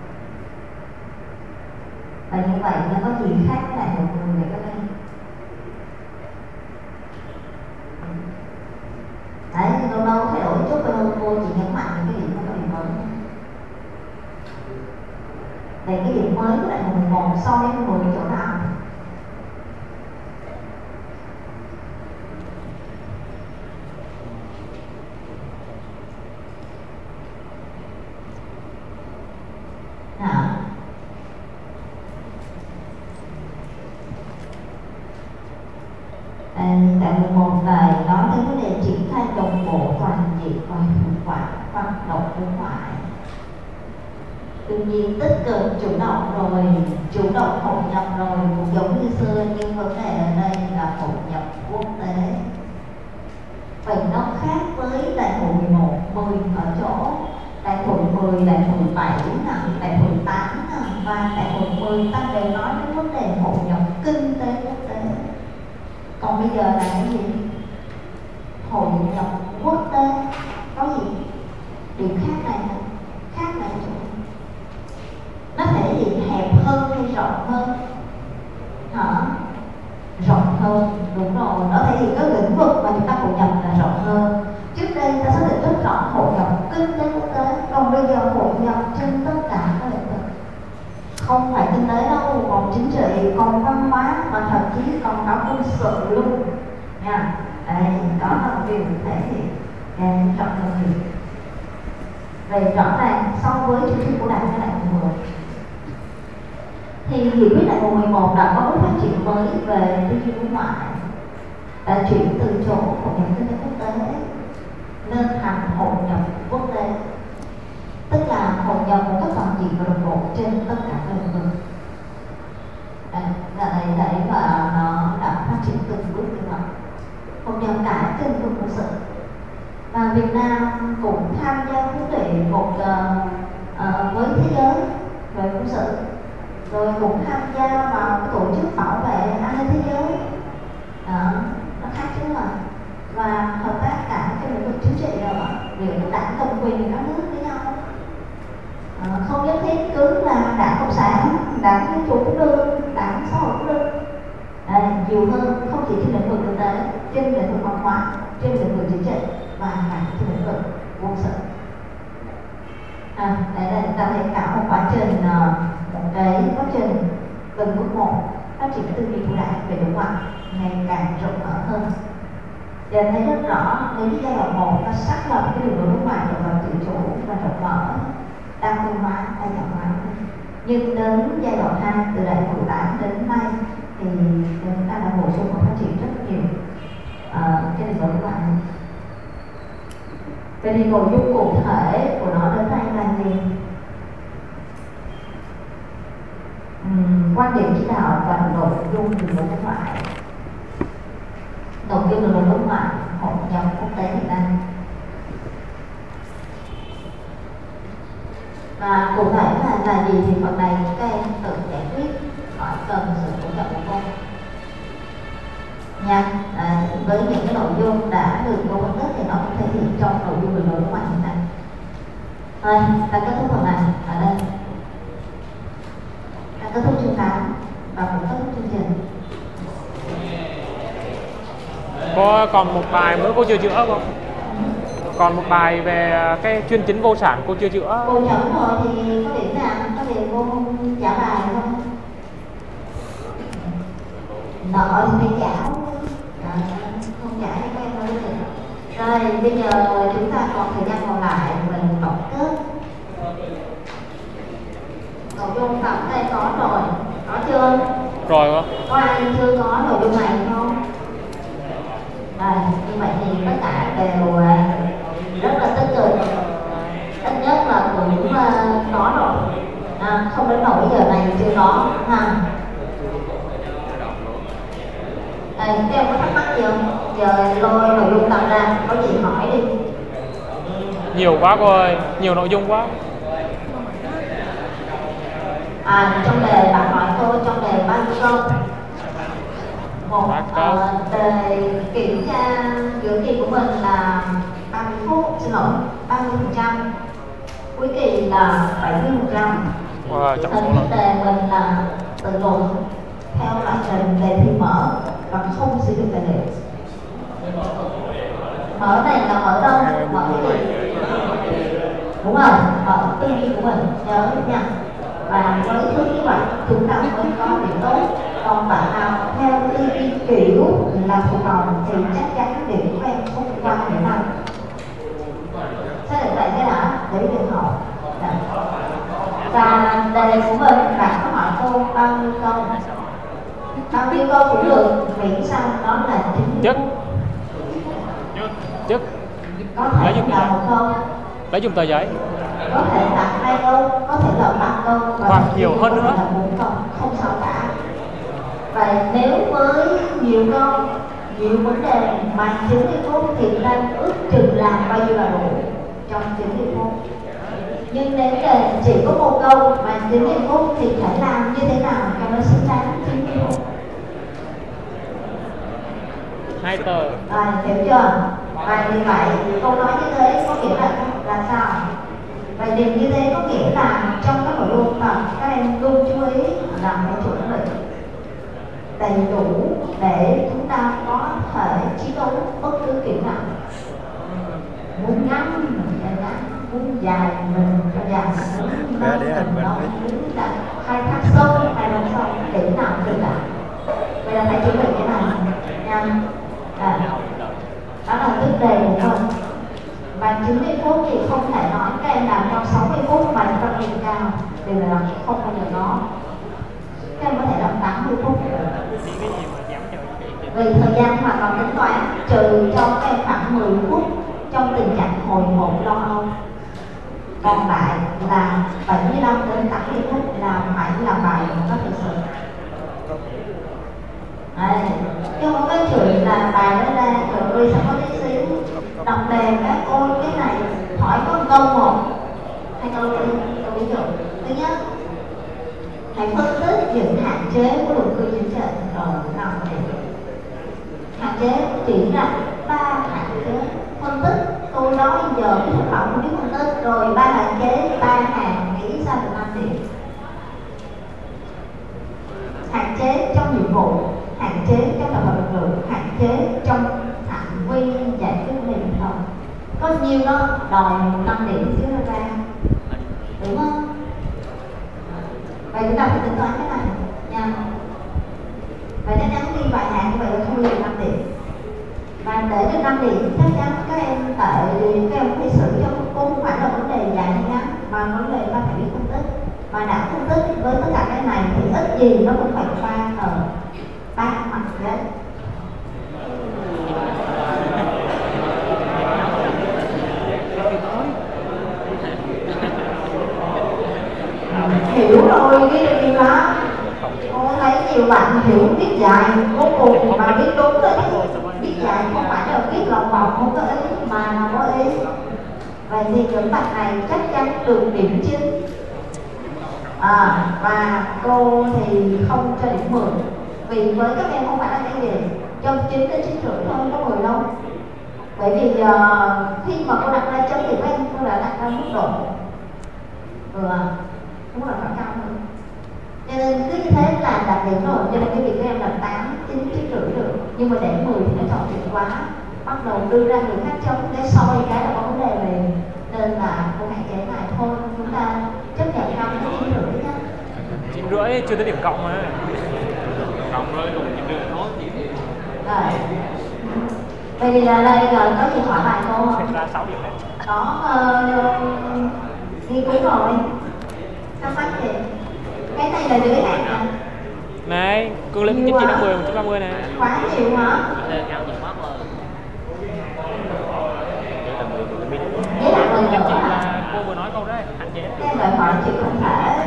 Và như vậy nó có gì khác với đại hội mười vậy các em? Đấy, lâu lâu thay đổi chút với cô chỉ nhấn mạnh những cái điểm có điểm mới. Vậy cái điểm mới của đại hội mười một so với mười chỗ nào? Đại hội một này nói đến vấn đề triển khai đồng bộ toàn diện và hiệu quả hoạt động đối ngoại. Tuy nhiên tích cực chủ động rồi, chủ động hội nhập rồi cũng giống như xưa, nhưng vấn đề ở đây là hội nhập quốc tế. Vậy nó khác với đại hội mười một, mười ở chỗ đại hội mười, đại hội mười bảy, đại hội mười tám và đại hội mười ta đều nói đến vấn đề hội nhập kinh tế quốc tế. Còn bây giờ là cái gì? Hội nhập quốc tế có gì? Điểm khác này khác này chỗ nó thể hiện hẹp hơn hay rộng hơn? Hả? Rộng hơn, đúng rồi, nó thể hiện các lĩnh vực mà chúng ta hội nhập là rộng hơn. Trước đây ta xác định rất rõ hội nhập kinh tế quốc tế, còn bây giờ hội nhập trên tất cả các lĩnh vực. Không phải kinh tế đâu, còn chính trị, còn văn hóa và thậm chí còn có quân sự luôn nha. Đây, đó là một điều thể hiện cái rộng hơn nhiều. Về rõ ràng so với chủ trương của đảng và đại hội mười thì nghị quyết đại hội mười một đã có bước phát triển mới về tư duy đối ngoại, đã chuyển từ chỗ hội nhập kinh tế quốc tế lên thành hội nhập quốc tế, tức là hội nhập một cách toàn diện và đồng bộ trên tất cả các lĩnh vực. Là đây đấy và nó đã phát triển từng bước như vậy, hội nhập cả trên lĩnh vực quân sự. Và Việt Nam cũng tham gia huấn luyện một uh, uh, với thế giới về quân sự, rồi cũng tham gia vào cái tổ chức bảo vệ an ninh thế giới. Đó, nó khác chứ mà. Và hợp tác cả trong lĩnh vực chính trị rồi, liệu đảng cầm quyền các nước với nhau. À, không nhất thiết cứ là đảng cộng sản, đảng dân chủ cũng được, đảng xã hội cũng được. À, nhiều hơn, không chỉ trên lĩnh vực kinh tế, trên lĩnh vực văn hóa, trên lĩnh vực chính trị và cả trên lĩnh vực quân sự. À, đây là chúng ta thấy cả một quá trình, một cái quá trình từng bước một phát triển tư duy của đảng về đối ngoại ngày càng rộng mở hơn. Giờ thấy rất rõ đến giai đoạn một ta xác lập cái đường lối đối ngoại rộng mở tự chủ và rộng mở, đa phương hóa, đa dạng hóa. Nhưng đến giai đoạn hai từ đại hội tám đến nay thì chúng ta đã bổ sung và phát triển rất nhiều uh, cái đường lối đối ngoại. Vậy thì nội dung cụ thể của nó đến nay là gì? Uhm, quan điểm chỉ đạo và nội dung đường lối đối ngoại. Nội dung đường lối đối ngoại hội nhập quốc tế Việt Nam. Và cụ thể là là gì thì phần này các em tự giải quyết, khỏi cần sự hỗ trợ của cô nha. À, với những cái nội dung đã được cô phân tích thì nó cũng thể hiện trong nội dung đường lối đối ngoại hiện nay. Rồi, ta kết thúc phần này ở đây. Ta kết thúc chương tám và cũng kết thúc chương trình. Có còn một bài nữa cô chưa chữa không? Còn một bài về cái chuyên chính vô sản cô chưa chữa. Cô chấm rồi thì có điểm nào, có điểm cô trả bài không? Nợ thì phải trả, à, không trả thì các em nói được. Rồi bây giờ chúng ta còn thời gian còn lại mình tổng kết. tập đây có rồi, có chưa? Rồi không? Có ai chưa có nội dung này không? Đây, như vậy thì tất cả đều à, rất là tích cực. Ít nhất là cũng à, có rồi. À, không đến nỗi giờ này chưa có ha. Đây, các em có thắc mắc gì không? Giờ lôi nội dung tập ra, có gì hỏi đi. Nhiều quá cô ơi, nhiều nội dung quá. À, trong đề bạn hỏi cô trong đề bao nhiêu câu? Một uh, đề kiểm tra giữa kỳ của mình là ba mươi phút, xin lỗi, ba mươi phần trăm. Cuối kỳ là bảy mươi phần trăm. Wow, trọng số Hình đề mình là tự luận theo loại hình đề thi mở và không sử dụng tài liệu. Mở này là mở đâu? Mở cái gì? Đúng rồi, mở tư duy của mình, nhớ nha. Và với thứ như vậy chúng ta mới có điểm tốt. Còn bạn nào theo tư duy kiểu là phụ đồng thì chắc chắn điểm của em không qua điểm nào. Xác định vậy thế đã để được học. Và đề của mình bạn có hỏi cô bao nhiêu câu? Bao nhiêu câu cũng được, miễn sao đó là chính Chức Chức có thể là một câu, lấy dùng tờ giấy, có thể là hai câu, có thể là ba câu và hoặc nhiều hơn nữa, là bốn câu, không sao cả. Và nếu với nhiều câu, nhiều vấn đề mà chín mươi phút thì ta ước chừng làm bao nhiêu là đủ trong chín mươi phút. Nhưng nếu đề chỉ có một câu mà chín mươi phút thì phải làm như thế nào cho nó xứng đáng chín mươi phút. hai tờ. À, hiểu chưa? Và như vậy câu nói như thế có nghĩa là là sao? Vậy điều như thế có nghĩa là trong các nội dung tập các em luôn chú ý làm phải chuẩn bị đầy đủ để chúng ta có thể chiến đấu bất cứ kiểu nào. Muốn ngắn mình cho ngắn, muốn dài mình cho dài, muốn nâng mình nông, muốn khai thác sâu hay nông sâu, kiểu nào cũng được. Vậy là phải chuẩn bị cái này nha. À, đó là tức đề của mình. Và chín mươi phút thì không thể nói các em làm trong sáu mươi phút mà chúng ta điểm cao, điều này là không bao giờ có. Các em có thể làm tám mươi phút vì thời gian hoạt động tính toán trừ cho các em khoảng mười phút trong tình trạng hồi hộp lo âu, còn lại là bảy mươi lăm đến tám mươi phút là phải làm bài một cách thực sự. Đấy, nhưng mà cái chuyện là bài đó ra rồi sao có tí xíu đọc đề các ôi cái này hỏi có câu một hay câu tư câu ví dụ. Thứ nhất, hãy phân tích những hạn chế của luật cư chính trị rồi nào thì hạn chế chỉ là ba hạn chế phân tích. Tôi nói giờ cái thực phẩm biết phân tích rồi ba hạn chế ba hàng nghĩ sao được năm điểm. Hạn chế trong nhiệm vụ, hạn chế trong tập hợp lực lượng, hạn chế trong phạm vi giải quyết vấn đề bình thường. Có nhiều đó đòi năm điểm xíu ra ra, đúng không? Vậy chúng ta phải tính toán cái này nha. Vậy chắc chắn đi vài hàng như vậy là không được năm điểm. Và để được năm điểm chắc chắn các em tại các em phải xử cho cũng không phải là vấn đề dài hay ngắn, mà vấn đề ta phải biết phân tích. Mà đã phân tích với tất cả cái này thì ít gì nó cũng phải qua ở ba mặt đấy. Hiểu rồi cái điều đó. Cô thấy nhiều bạn hiểu biết dài vô cùng mà biết đúng đấy. Biết dài không phải là biết lòng vòng không có ý mà là có ý. Vậy thì những bạn này chắc chắn được điểm chín. À, và cô thì không cho điểm mười vì với các em không phải là cái gì trong chín đến chín rưỡi thôi, có mười đâu. Bởi vì uh, khi mà cô đặt ra chấm điểm em, cô đã đặt ra mức độ ừ, đúng là phải cao hơn. Cho nên cứ như thế là đạt điểm rồi, cho nên cái việc các em là tám, chín, chín rưỡi được. Nhưng mà để mười thì nó chọn điểm quá, bắt đầu đưa ra người khác chống cái soi cái là có vấn đề về. Nên là cô hạn chế này thôi, chúng ta chấp nhận năm đến chín rưỡi nhé. Chín rưỡi chưa tới điểm cộng mà. Cộng rồi cùng chín rưỡi thôi. Rồi. Vậy thì là đây rồi có gì hỏi bài cô không? Ra sáu điểm đấy. Có uh, nghiên cứu rồi. Thắc mắc gì? Cái là giới hạn hả? Này, cương lĩnh một chín năm mươi, một chín ba mươi này. Quá nhiều hả? Giới hạn lần Chắc chị nữa hả? là cô vừa nói câu đấy, hạn chế. Em đòi hỏi chị không thể.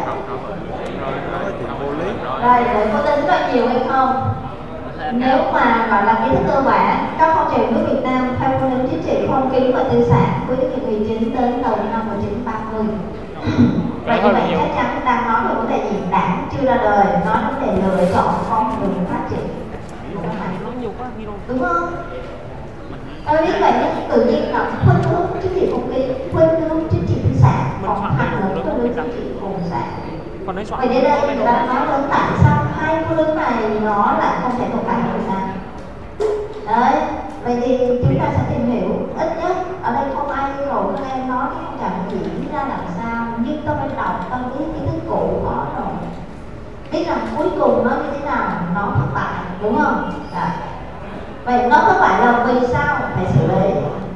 Rồi, để cô tính có nhiều hay không? Nếu mà gọi là kiến thức cơ bản, các phong trào nước Việt Nam theo phương hướng chính trị, phong kiến và tư sản cuối thế kỷ mười chín đến đầu năm một nghìn chín trăm ba mươi. Và như vậy chắc chắn đang nói về vấn đề gì? Đảng chưa ra đời, nói vấn đề lựa chọn con đường phát triển. Đúng không? Tôi biết vậy nhưng tự nhiên là khuynh hướng chính trị phong kiến, khuynh hướng chính trị tư sản, còn thẳng lớn khuynh hướng chính trị cộng sản. Vậy đến đây người ta nói đến tại sao hai khuynh hướng này nó lại không thể tồn tại ở Việt Nam. Đấy, vậy thì chúng ta sẽ tìm hiểu ít nhất ở đây không ai yêu cầu các em nói cái cảm diễn ra làm sao, nhưng tôi phải đọc tôi biết kiến thức cũ có rồi, biết rằng cuối cùng nó như thế nào, nó thất bại, đúng không? Đấy. Vậy nó thất bại là vì sao? Phải xử lý.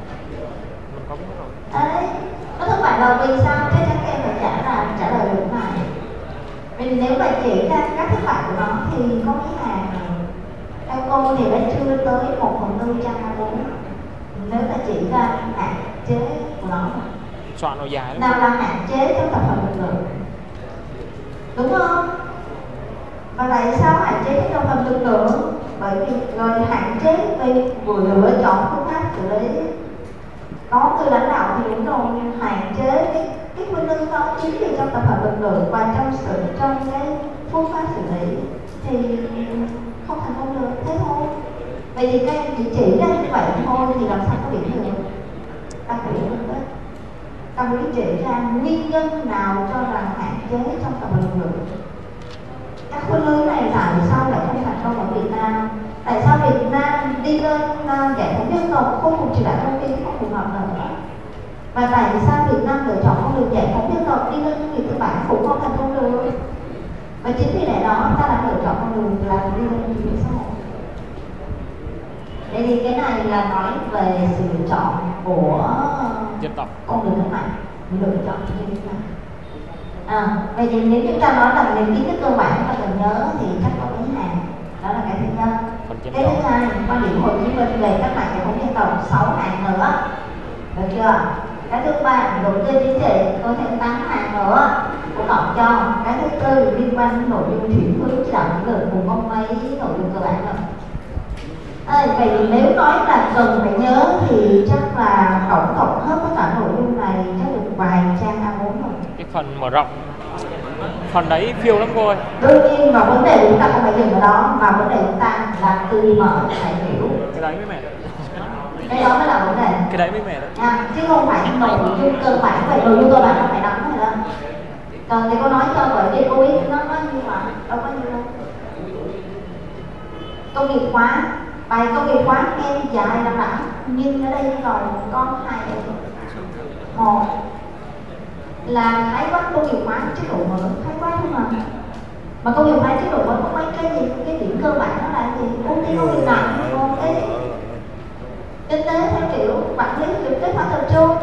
Đấy, nó thất bại là vì sao? Chắc chắn các em phải trả lời trả lời đúng này. Vì nếu mà chỉ ra các thất bại của nó thì có mấy hàng theo cô thì nó chưa tới một phần tư trăm a bốn. Nếu ta chỉ ra hạn chế của nó, soạn nó dài lắm. nào là hạn chế trong tập hợp lực lượng, đúng không? Và tại sao hạn chế trong tập hợp lực lượng? Bởi vì rồi hạn chế vì vừa lựa chọn phương pháp xử lý. Có từ lãnh đạo thì đúng rồi, hạn chế cái cái khuynh hướng đó chính vì trong tập hợp lực lượng và trong sự trong cái phương pháp xử lý thì không thành công được, thế thôi. Vậy thì các em chỉ chỉ ra như vậy thôi thì làm sao có điểm được? Ta phải biết được đấy. Ta mới chỉ ra nguyên nhân nào cho rằng hạn chế trong tập hợp lực lượng. Các khuynh hướng này tại sao lại không thành công ở Việt Nam? Tại sao Việt Nam đi lên uh, giải phóng dân tộc không cùng chỉ đạo công ty không phù hợp nữa? Và tại sao Việt Nam lựa chọn con đường giải phóng dân tộc đi lên doanh nghiệp tư bản cũng không thành công được? Và chính vì lẽ đó ta đã lựa chọn con đường là đi lên chủ nghĩa xã hội. Vậy thì cái này là nói về sự lựa chọn của dân tộc, con đường cách mạng, lựa chọn như thế nào. À, vậy thì nếu chúng ta nói là nền kiến thức cơ bản ta cần nhớ thì chắc có mấy hàng. Đó là cái thứ nhất. Cái thứ hai, quan điểm Hồ Chí Minh về cách mạng giải phóng dân tộc sáu hàng nữa, được chưa? Cái thứ ba, nội dung chính trị có thêm tám hàng nữa của cộng cho. Cái thứ tư, liên quan đến nội dung chuyển hướng chỉ đạo chiến lược cùng có mấy nội dung cơ bản rồi. À, vậy thì nếu nói là cần phải nhớ thì chắc là tổng cộng hết tất cả nội dung này chắc được vài trang a bốn rồi. Cái phần mở rộng, phần đấy phiêu lắm cô ơi. Đương nhiên mà vấn đề chúng ta không phải dừng ở đó, mà vấn đề chúng ta là từ mở phải hiểu. Cái đấy mới mệt. Cái đó mới là vấn đề. Cái đấy mới mệt đấy. À, chứ không phải nội dung cơ bản, vậy nội dung cơ bản nó phải đóng rồi đó. Còn thì cô nói cho bởi vì cô biết nó có như mà đâu có như đâu. Công nghiệp hóa, bài công nghiệp hóa nghe dài lắm lắm, nhưng ở đây còn có hai một là khái quát công nghiệp hóa chế độ mở, khái quát không mà mà công nghiệp hóa chế độ mở có mấy cái gì, cái điểm cơ bản đó là gì? Ưu tiên công nghiệp nặng, còn cái kinh tế theo kiểu quản lý kiểu kế hoạch tập trung,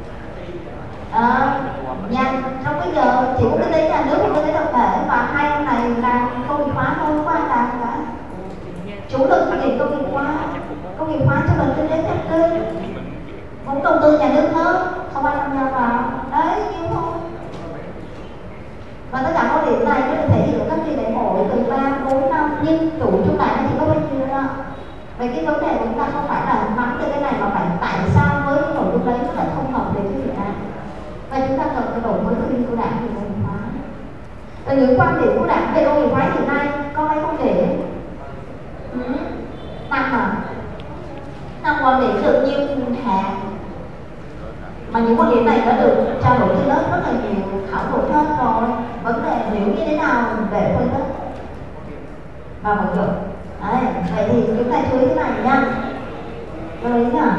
à, nhanh trong bây giờ chỉ có kinh tế nhà nước và kinh tế tập thể, và hai ông này làm công nghiệp hóa thôi, không ai làm cả. Chủ lực thực hiện công nghiệp hóa, công nghiệp hóa cho mình kinh tế tập trung, vốn đầu tư nhà nước hơn, không ai tham gia vào, đấy như thôi. Và tất cả các điểm này nó được thể hiện ở các kỳ đại hội từ ba, bốn năm, nhưng chủ chung lại nó chỉ có bao nhiêu đó. Vậy cái vấn đề của chúng ta không phải là nắm từ cái này mà phải tại sao với cái nội dung đấy nó lại không hợp với cái Việt Nam. Và chúng ta cần phải đổi mới tư duy của đảng về công nghiệp hóa. Và những quan điểm của đảng về công nghiệp hóa hiện nay con ai không để ừ. năm à năm quan điểm được nhiều hạn, mà những quan điểm này đã được trao đổi trên lớp rất là nhiều, thảo luận hết rồi. Vấn đề hiểu như thế nào để phân tích và vận dụng. Đấy, vậy thì chúng ta chú ý cái này nha. Chú ý nha.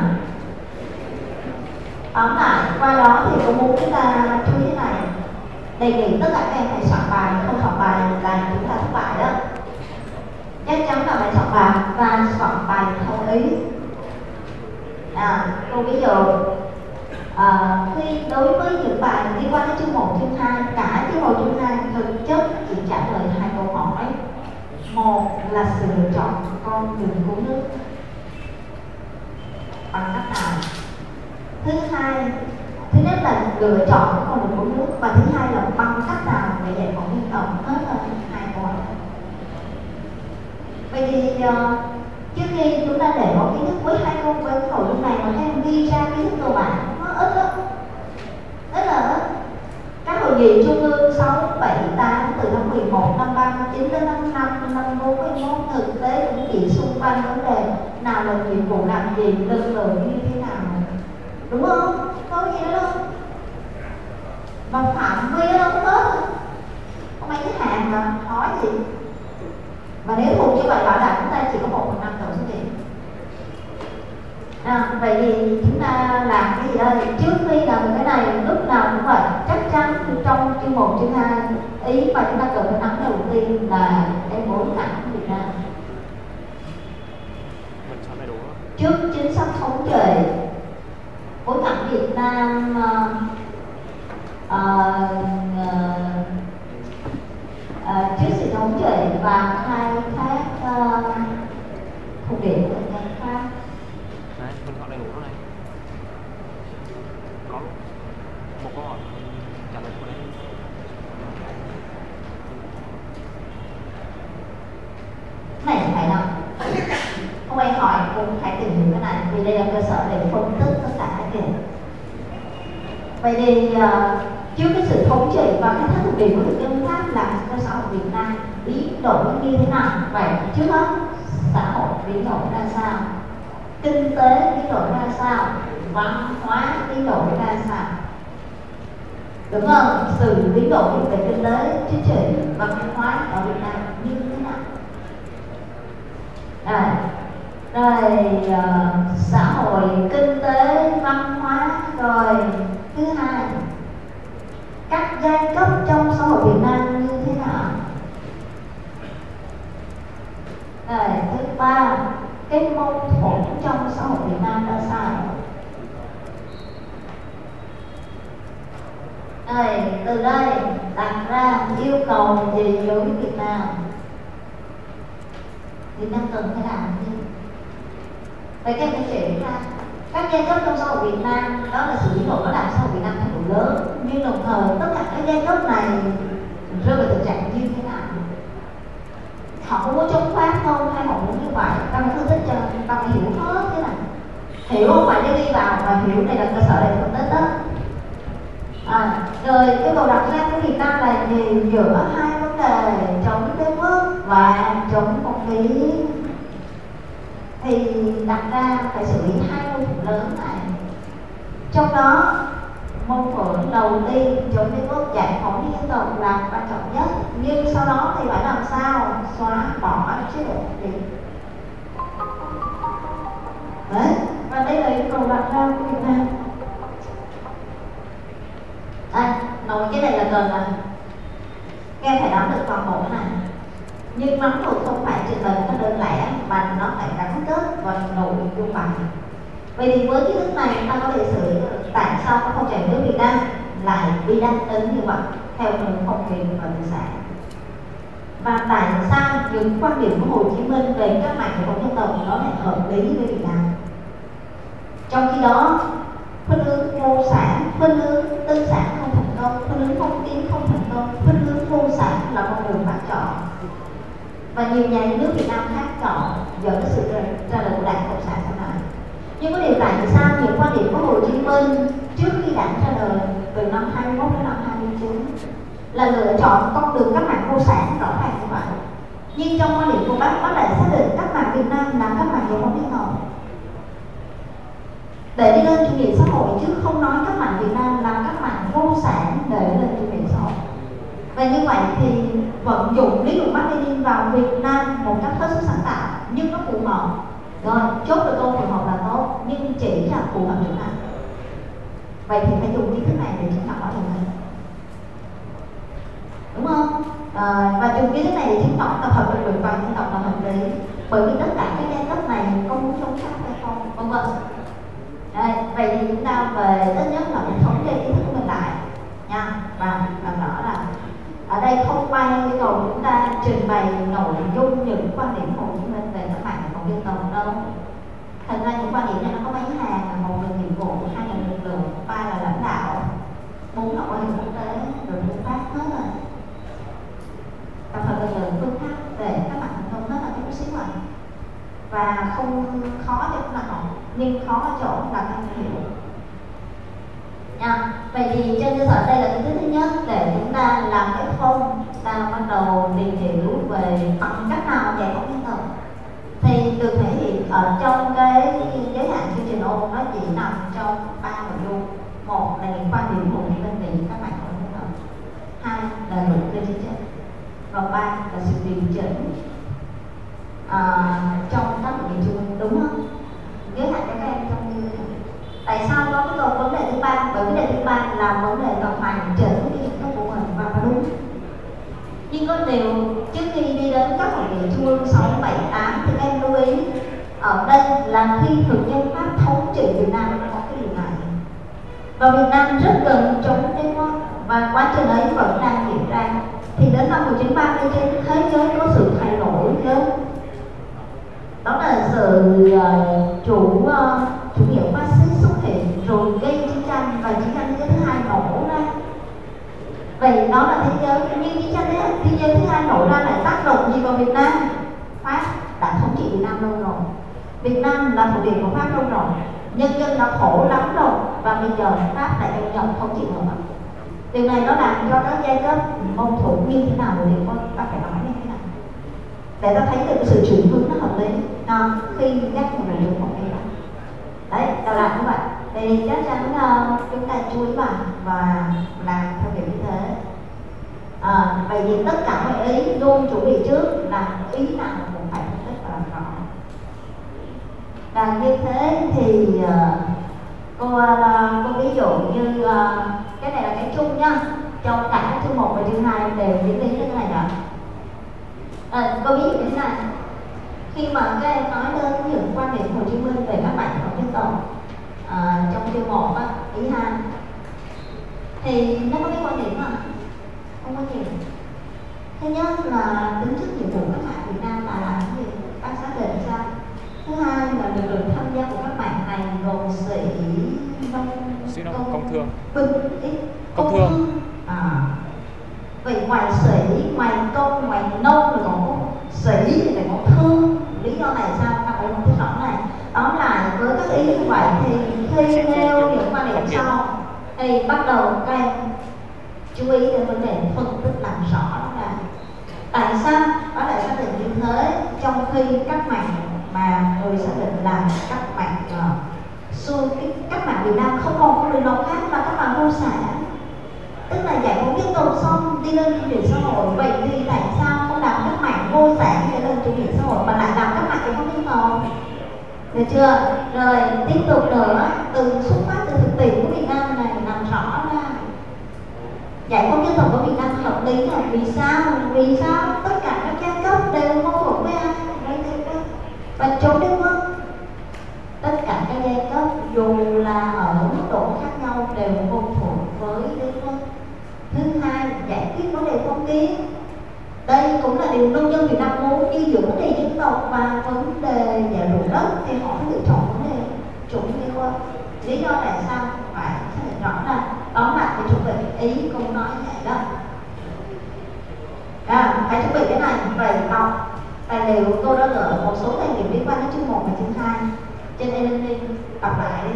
Tóm lại, qua đó thì cô muốn chúng ta chú ý thế này. Đề nghị tất cả các em phải soạn bài, không soạn bài là chúng ta thất bại đó. Chắc chắn là phải soạn bài và soạn bài theo ý. À, cô ví dụ à, khi đối với những bài liên quan đến chương một, chương hai, cả chương một, chương hai thực chất chỉ trả lời là sự lựa chọn của con đường cứu nước bằng cách nào. Thứ hai, thứ nhất là lựa chọn con đường cứu nước, và thứ hai là bằng cách nào để giải phóng dân tộc. Hết là hai câu hỏi. Vậy thì uh, trước khi chúng ta để một kiến thức với hai câu với câu lúc này mà các em ghi ra kiến thức cơ bản nó ít lắm, rất là ít. Các hội nghị trung ương sáu, bảy, tám từ năm mười một, năm ba, năm chín đến năm năm, năm bốn, năm mốt thực tế cũng chỉ xung quanh vấn đề nào là nhiệm vụ làm gì, lực lượng như thế nào, đúng không? Có gì đó đâu. Mà phạm vi nó không hết, có mấy cái hạn mà hỏi gì. Và nếu thuộc như vậy bảo đảm chúng ta chỉ có một phần năm tổng số tiền. À, vậy thì chúng ta làm cái gì đây? Trước khi làm cái này lúc nào cũng vậy, chắc chắn trong chương một, chương hai ý mà chúng ta cần phải nắm đầu tiên là cái bối cảnh Việt Nam. Trước chính sách thống trị, bối cảnh Việt Nam uh, uh, uh, trước sự thống trị và khai thác uh, thuộc địa của người khác. Đấy, mình gọi đầy đủ nó này. Có một câu hỏi trả lời của đấy. Này phải đâu? Không ai hỏi cũng hãy tìm hiểu cái này, vì đây là cơ sở để phân tích tất cả các điều. Vậy thì uh, trước cái sự thống trị và khai thác thuộc địa của thực dân Pháp là cơ sở của Việt Nam biến đổi như thế nào? Vậy trước hết xã hội biến đổi ra sao? Kinh tế biến đổi ra sao? Văn hóa biến đổi ra sao? Đúng không? Sự biến đổi về kinh tế, chính trị và văn hóa ở Việt Nam như thế nào? À, rồi uh, xã hội, kinh tế, văn hóa, rồi thứ hai các giai cấp trong xã hội Việt Nam như thế nào? Rồi thứ ba cái mâu thuẫn trong xã hội Việt Nam ra sao? Rồi từ đây đặt ra yêu cầu gì đối với Việt Nam? Việt Nam cần phải làm gì? Vậy các anh chị ra các giai cấp trong xã hội Việt Nam, đó là sự biến đổi nó làm xã hội Việt Nam thay đổi lớn, nhưng đồng thời tất cả các giai cấp này rơi vào tình trạng như thế nào? Họ có muốn chống Pháp không hay họ muốn như vậy? Ta phải phân tích cho ta phải hiểu hết thế này. Hiểu không phải để đi vào, mà hiểu này là cơ sở để phân tích đó. À, rồi cái câu đặt ra của Việt Nam là gì? Giữa hai vấn đề chống đế quốc và chống phong kiến thì đặt ra phải xử lý hai mâu thuẫn lớn này. Trong đó mâu thuẫn đầu tiên chống đế quốc giải phóng dân tộc là quan trọng nhất, nhưng sau đó thì phải làm sao xóa bỏ chế độ phong kiến. Đấy, và đây là yêu cầu đặt ra của Việt Nam. À, nói cái này là cần là nghe phải nắm được toàn bộ cái này, nhưng nắm được không phải chỉ là nó đơn lẻ mà nó phải gắn kết vào nội dung bài. Vậy thì với kiến thức này ta có thể xử tại sao các phong trào nước Việt Nam lại bị đăng tính như vậy theo hướng phong kiến và tự sản, và tại sao những quan điểm của Hồ Chí Minh về các mạng của dân tộc nó lại hợp lý với Việt Nam. Trong khi đó khuynh hướng vô sản, khuynh hướng tư sản không thành công, khuynh hướng phong kiến không thành công, khuynh hướng vô sản là con đường bác chọn, và nhiều nhà nước Việt Nam khác chọn dẫn đến sự ra đời của Đảng Cộng sản sau này. Nhưng có điều tại sao những quan điểm của Hồ Chí Minh trước khi Đảng ra đời từ năm hai mươi mốt đến năm hai mươi chín là lựa chọn con đường cách mạng vô sản rõ ràng như vậy, nhưng trong quan điểm của bác, bác lại xác định cách mạng Việt Nam là cách mạng giải phóng dân tộc để đi lên chủ nghĩa xã hội, chứ không nói cách mạng Việt Nam là cách mạng vô sản để lên chủ nghĩa xã hội. Và như vậy thì vận dụng lý luận Mác Lênin vào Việt Nam một cách hết sức sáng tạo, nhưng nó phù hợp. Rồi, chốt được câu phù hợp là tốt, nhưng chỉ là phù hợp chỗ nào. Vậy thì phải dùng kiến thức này để chúng ta hỏi được này, đúng không? À, và dùng kiến thức này để chứng tỏ tập hợp lực lượng toàn dân tộc là hợp lý, bởi vì tất cả các giai cấp này có muốn chống Pháp hay không, vân vân. Đây, vậy thì chúng ta về tất nhất là mình thống kê kiến thức của mình lại nha, và làm rõ là ở đây không quay yêu cầu chúng ta trình bày nội dung những quan điểm Hồ Chí Minh về cách mạng của dân tộc đâu. Thật ra những quan điểm này nó có mấy hàng là: một là nhiệm vụ, hai là lực lượng, ba là lãnh đạo, bốn là quan hệ quốc tế, rồi phương pháp hết rồi. Và phần là những phương pháp để các bạn thành công hết là chút xíu rồi. Và không khó cho các bạn học, nhưng khó ở chỗ là các bạn hiểu. Nha. Vậy thì trên cơ sở đây là cái thứ nhất để chúng ta làm cái phong, ta bắt đầu tìm hiểu về bằng cách nào dạy học dân tộc thì được thể hiện ở trong cái giới hạn chương trình ôn, nó chỉ nằm trong ba nội dung. Một là những quan điểm của những đơn vị các bạn học dân tộc, hai là luật cơ chế chất, và ba là sự điều chỉnh à, trong các hội nghị trung ương, đúng không? Giới hạn cho các em trong như thế. Tại sao có cái câu vấn đề thứ ba? Bởi vấn đề thứ ba là vấn đề là hoàn chỉnh cái nhận thức của mình và đúng. Nhưng có điều trước khi đi đến các hội nghị trung ương sáu, bảy, tám thì em lưu ý ở đây là khi thực dân Pháp thống trị Việt Nam có cái điều này. Và Việt Nam rất gần chống Đế quốc và quá trình ấy vẫn đang diễn ra. Thì đến năm một nghìn chín trăm ba mươi trên thế giới có sự thay đổi lớn. Đó là sự uh, chủ uh, chủ nghĩa phát xít xuất hiện rồi gây chiến tranh, và chiến tranh thế giới thứ hai nổ ra. Vậy đó là thế giới, nhưng chiến tranh thế giới thứ hai nổ ra lại tác động gì vào Việt Nam? Pháp đã thống trị Việt Nam lâu rồi, Việt Nam là thuộc địa của Pháp lâu rồi, nhân dân đã khổ lắm rồi, và bây giờ Pháp lại đang nhận thống trị của Pháp. Điều này nó làm cho các giai cấp mâu thuẫn như thế nào thì con ta phải nói như thế nào để ta thấy được cái sự chuyển hướng nó hợp lý à, khi nhắc một nội dung một cái đó. Đấy, đầu là như vậy. Thì chắc chắn uh, chúng ta chú ý vào và làm theo kiểu như thế. À, vậy thì tất cả mọi ý luôn chuẩn bị trước, là ý nào cũng phải phân tích và làm rõ. Và như thế thì uh, cô uh, cô ví dụ như uh, cái này là cái chung nhá, trong cả chương một và chương hai đều diễn lý như thế này ạ. À, cô ví dụ như thế này, khi mà các em nói đến những quan điểm Hồ Chí Minh về các bạn của dân tộc à, trong chương một á, ý hai, thì nó có cái quan điểm mà không có nhiều. Thứ nhất là tính chất nhiệm vụ các bạn Việt Nam là làm cái gì, bác xác định sao. Thứ hai là lực lượng tham gia của các bạn này gồm sĩ nông sĩ nông công thương, binh công thương à. Vậy ngoài sĩ, ngoài công, ngoài nông rồi còn có sĩ thì lại có thương. Lý do này sao các bạn không thấy rõ này. Đó là với các ý như vậy thì khi nêu những quan điểm sau thì bắt đầu các em chú ý đến vấn đề phân tích làm rõ đó là tại sao nó lại xác định như thế, trong khi các mạng mà người xác định là các mạng uh, xưa cái các mạng Việt Nam không còn có đường nào khác là các mạng vô sản, tức là giải phóng dân tộc xong đi lên chủ nghĩa xã hội. Vậy thì tại sao không làm các mạng vô sản để lên chủ nghĩa xã hội mà lại làm các mạng giải phóng dân tộc? Được chưa? Rồi tiếp tục nữa, từ xuất phát từ thực tiễn của Việt Nam này làm rõ ra giải phóng dân tộc của Việt Nam hợp lý là vì sao? Vì sao tất cả các giai cấp đều mâu thuẫn với ai? Và chống đế quốc. Tất cả các giai cấp dù là ở mức độ khác nhau đều mâu thuẫn với đế quốc. Thứ hai, giải quyết vấn đề phong kiến. Đây cũng là điều nông dân Việt Nam muốn, như giữa vấn đề dân tộc và vấn đề giải ruộng đất thì họ phải lựa chọn vấn đề chủ nghĩa quân. Lý do tại sao phải xác định rõ là đó là phải chuẩn bị ý câu nói vậy đó. À, phải chuẩn bị cái này. Vậy đọc tài liệu cô đã gửi một số tài liệu liên quan đến chương một và chương hai trên e-learning, đọc lại đi.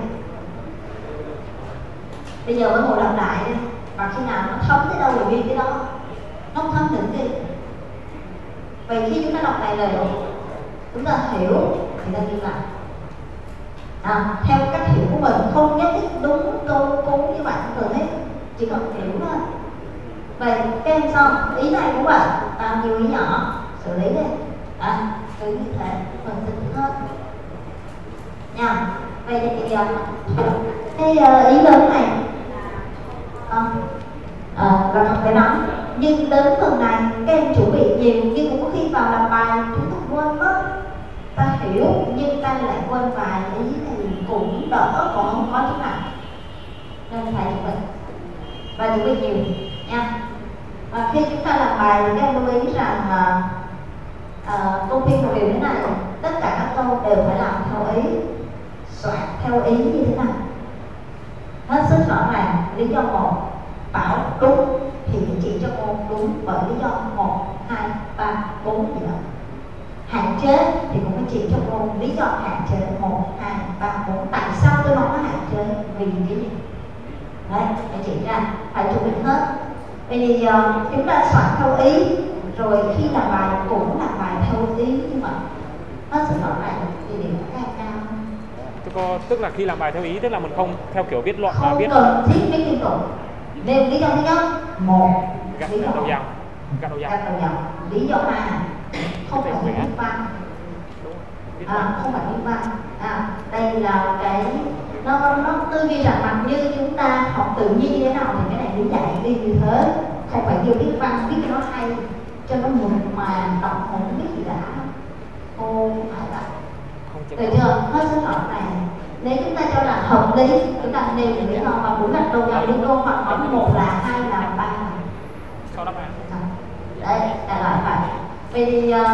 Bây giờ mới ngồi đọc lại đi, và khi nào nó thấm tới đâu thì ghi cái đó, nó không thấm đừng ghi. Vậy khi chúng ta đọc tài liệu, chúng ta hiểu thì ta ghi lại à, theo cách hiểu của mình, không nhất thiết đúng câu cú như vậy không cần hết, chỉ cần hiểu thôi. Vậy các em xong, ý này cũng vậy, à, nhiều ý nhỏ, xử lý đi à, cứ như thế, phần tích hết nha. Vậy thì uh, cái uh, ý lớn này à, à, là không phải nắm, nhưng đến phần này các em chuẩn bị nhiều, nhưng cũng có khi vào làm bài chúng ta quên mất. Ta hiểu nhưng ta lại quên vài ý thì cũng đỡ, còn không có chút nào, nên phải chuẩn bị và chuẩn bị nhiều nha. Và khi chúng ta làm bài thì các em lưu ý rằng là uh, công viên một điều thế này, tất cả các câu đều phải làm theo ý, soạn theo ý như thế này, hết sức rõ ràng. Lý do một, bảo đúng thì chỉ cho cô đúng bởi lý do một, hai, ba, bốn gì đó. Hạn chế thì cũng phải chỉ cho cô lý do hạn chế một, hai, ba, bốn. Tại sao tôi nói nó hạn chế? Vì cái gì? Đấy, phải chỉ ra, phải chuẩn bị hết. Vậy thì uh, chúng ta soạn theo ý, rồi khi làm bài cũng làm bài theo ý như vậy. Hết sức rõ ràng thì điểm các em cao. Tức, có, tức là khi làm bài theo ý, tức là mình không theo kiểu viết luận mà không viết cần thiết viết liên tục. Nêu lý do thứ nhất, một, gạch lý do đầu dòng, gạch đầu dòng. gạch đầu dòng. Lý do hai, không phải viết văn. À, không phải viết văn. À, đây là cái nó nó tư duy rằng mặt như chúng ta học tự nhiên như thế nào thì cái này lý giải đi như thế, không phải kêu viết văn viết cho nó hay, cho nó mượt mà đọc không biết gì cả. Cô phải đọc. Được chưa? Hết sức rõ ràng. Nếu chúng ta cho là hợp lý, chúng ta nêu được lý do và muốn đặt đầu dòng đi câu hoặc hỏi một là, hai là, ba là. Sau đáp án. Đấy, đại loại vậy. Vậy thì uh,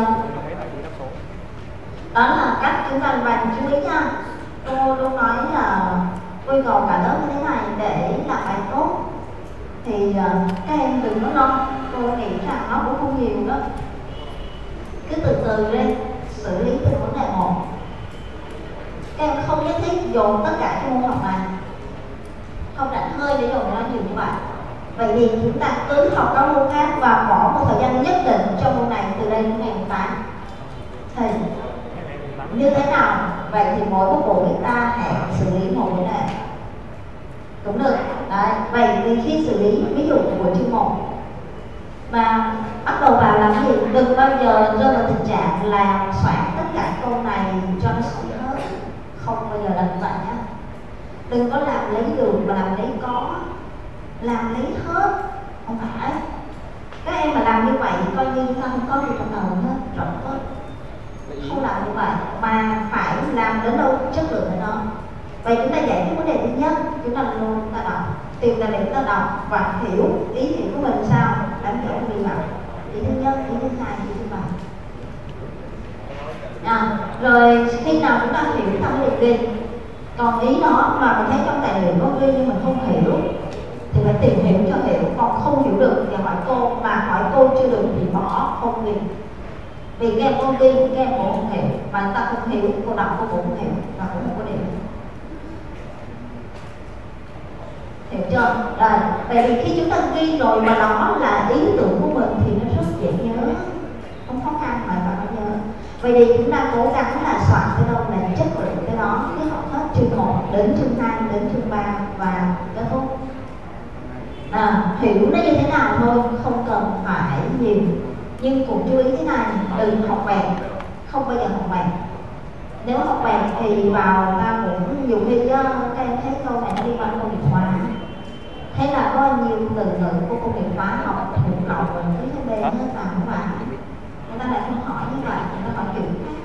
đó là cách chúng ta làm. Chú ý nha, cô luôn nói là cô yêu cầu cả lớp như thế này để làm bài tốt thì uh, các em đừng có lo. Cô nghĩ rằng nó cũng không nhiều đó, cứ từ từ lên xử lý từng vấn đề một. Các em không nhất thiết dồn tất cả cho môn học này, không rảnh hơi để dồn nó nhiều như vậy. Vậy thì chúng ta cứ học các môn khác và bỏ một thời gian nhất định cho môn này từ đây đến ngày mùng tám. Thì như thế nào? Vậy thì mỗi một buổi ta hẹn xử lý một vấn đề cũng được. Đấy. Vậy thì khi xử lý, ví dụ của chương một mà bắt đầu vào làm gì, đừng bao giờ rơi vào tình trạng làm soạn tất cả câu này cho nó xong hết. Không bao giờ làm vậy nhé. Đừng có làm lấy được mà làm lấy có, làm lấy hết. Không phải. Các em mà làm như vậy coi như ta không có gì trong đầu hết, rộng hết. Không làm như vậy mà phải làm đến đâu chất lượng ở đó. Vậy chúng ta giải quyết vấn đề thứ nhất, chúng ta luôn ta đọc, tìm là để ta đọc và hiểu ý hiểu của mình sao, đánh dấu đi vào. Ý thứ nhất, ý thứ hai, ý thứ ba. À, rồi khi nào chúng ta hiểu ta mới được ghi. Còn ý đó mà mình thấy trong tài liệu có ghi nhưng mình không hiểu thì phải tìm hiểu cho hiểu. Còn không hiểu được thì hỏi cô, mà hỏi cô chưa được thì bỏ, không ghi. Vì các em không ghi, các em cũng không hiểu. Mà người ta không hiểu, cô đọc cô cũng không hiểu và cũng không có điểm. Hiểu chưa? Rồi, vậy thì khi chúng ta ghi rồi mà đó là ý tưởng của mình thì nó rất dễ nhớ, không khó khăn mà bạn phải nhớ. Vậy thì chúng ta cố gắng là soạn tới đâu là chất lượng cái đó, cái học hết chương một đến chương hai đến chương ba và kết thúc. À, hiểu nó như thế nào thôi, không cần phải nhiều. Nhưng cũng chú ý thế này, đừng học bèn, không bao giờ học bèn. Nếu học bèn thì vào ta cũng nhiều khi á, các em thấy câu này nó liên quan công nghiệp hóa. Thế là có nhiều từ ngữ của công nghiệp hóa học thuộc lòng mình cứ cái bên hết vào không phải. Người ta lại không hỏi như vậy, người ta hỏi kiểu khác.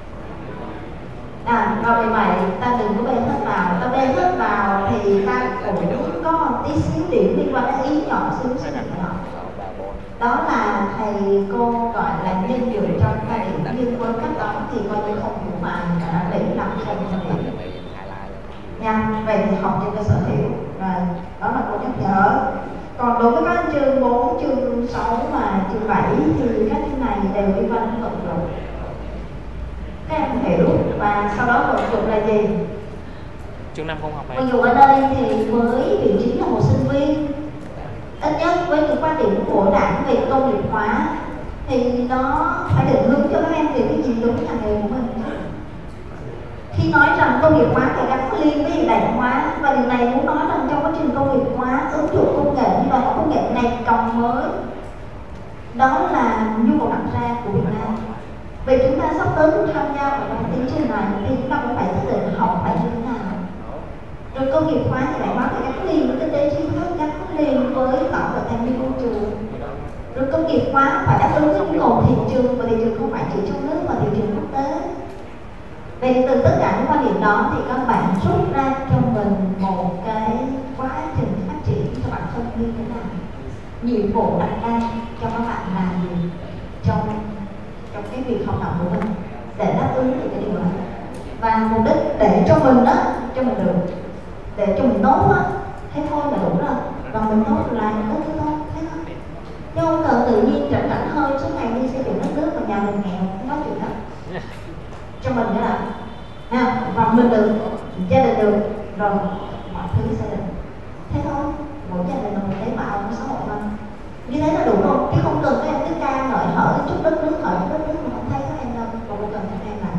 À, và vì vậy ta đừng có bê hết vào, ta bê hết vào thì ta cũng có một tí xíu điểm liên quan đến ý nhỏ xíu xíu nhỏ. Đó là thầy cô gọi là nhân dựa trong ta điểm, nhưng với cách đó thì coi như không hiểu bài mà đã bị làm không hiểu. Nha, vậy thì học trên cơ sở hiểu, và đó là cô nhắc nhở. Còn đối với các chương bốn, chương sáu và chương bảy thì các chương này đều liên quan đến vận dụng. Các em hiểu, và sau đó vận dụng là gì? Chương năm không học này. Vận dụng ở đây thì với vị trí là một sinh viên, ít nhất với những quan điểm của đảng về công nghiệp hóa thì nó phải định hướng cho các em về cái gì đúng ngành nghề của mình. Khi nói rằng công nghiệp hóa phải gắn liền với hiện đại hóa, và điều này muốn nói rằng trong quá trình công nghiệp hóa ứng dụng công nghệ như đòi hỏi công nghệ này càng mới, đó là nhu cầu đặt ra của Việt Nam. Vậy chúng ta sắp tới tham gia vào trong tiến trình này thì chúng ta cũng phải xác định học phải như thế nào. Rồi công nghiệp hóa hiện đại hóa phải gắn liền với kinh tế trí thức, gắn liền với tạo ra tài nguyên môi trường. Rồi công nghiệp hóa phải đáp ứng với nhu cầu thị trường, và thị trường không phải chỉ trong nước mà thị trường quốc tế. Vậy từ tất cả những quan điểm đó thì các bạn rút ra cho mình một cái quá trình phát triển cho bản thân như thế nào. nhiệm vụ đặt ra cho các bạn là gì trong trong cái việc học tập của mình để đáp ứng được cái điều này, và mục đích để cho mình đó cho mình được để cho mình tốt á, thế thôi là đủ rồi, và mình tốt là tốt thứ thôi, thế thôi, chứ không cần tự nhiên rảnh rảnh hơi suốt ngày đi xây dựng đất nước mà nhà mình nghèo không nói chuyện đó. Cho mình nữa là ha, và mình được, gia đình được, rồi mọi thứ sẽ được, thế thôi, mỗi gia đình là một tế bào của xã hội mà, như thế là đủ rồi, chứ không cần các em cứ ca ngợi hở chút đất nước, hở chút đất nước mà không thấy các em đâu, còn không cần các em làm.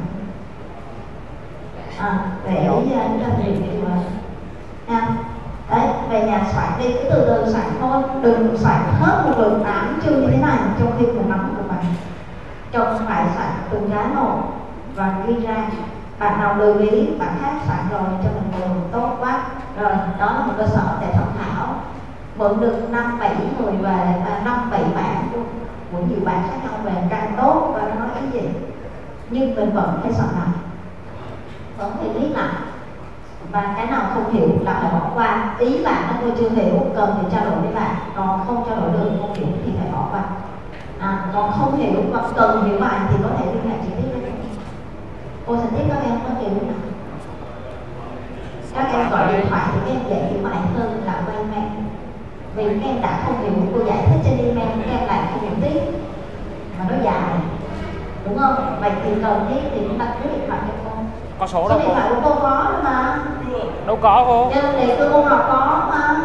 À, để anh cho mình cái điều này nha. Đấy, về nhà soạn đi, cứ từ từ soạn thôi, đừng soạn hết một lượt tám chương như thế này trong khi mình nắm của bạn. Trong phải soạn từng cái một và ghi ra. Bạn nào lưu ý, bạn khác soạn rồi cho mình buồn tốt quá. Rồi, đó là một cơ sở để tham khảo. Mượn được năm bảy người về, năm bảy bạn của, của nhiều bạn khác nhau về càng tốt và nó nói ý gì. Nhưng mình vẫn phải soạn lại, vẫn phải viết lại. Và cái nào không hiểu là phải bỏ qua. Ý bạn nó tôi chưa hiểu, cần thì trao đổi với bạn, còn không trao đổi được, không hiểu thì phải bỏ qua. À, còn không hiểu và cần hiểu bài thì có thể liên hệ trực tiếp với cô. Cô sẽ tiếp các em có hiểu nào. Các em gọi điện thoại thì các em dễ hiểu bài hơn là qua email. Vì các em đã không hiểu cô giải thích trên email, các em lại không hiểu tiếp mà nó dài, đúng không? Vậy thì cần thiết thì chúng ta cứ điện thoại cho cô. Có số Số đâu điện cô? thoại của cô có đâu mà. Đâu có cô? Nhân đề cương môn học có mà.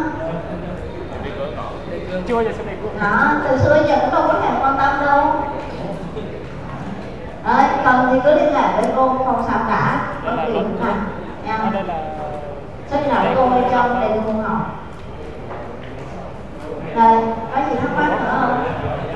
Chưa giờ sẽ đề cương. Đó, từ xưa giờ cũng đâu có thèm quan tâm đâu. Đấy, cần thì cứ liên hệ với cô, không sao cả. Có điện thoại nha. Số điện thoại của cô bên trong đề cương môn học. Đây, có gì thắc mắc nữa không?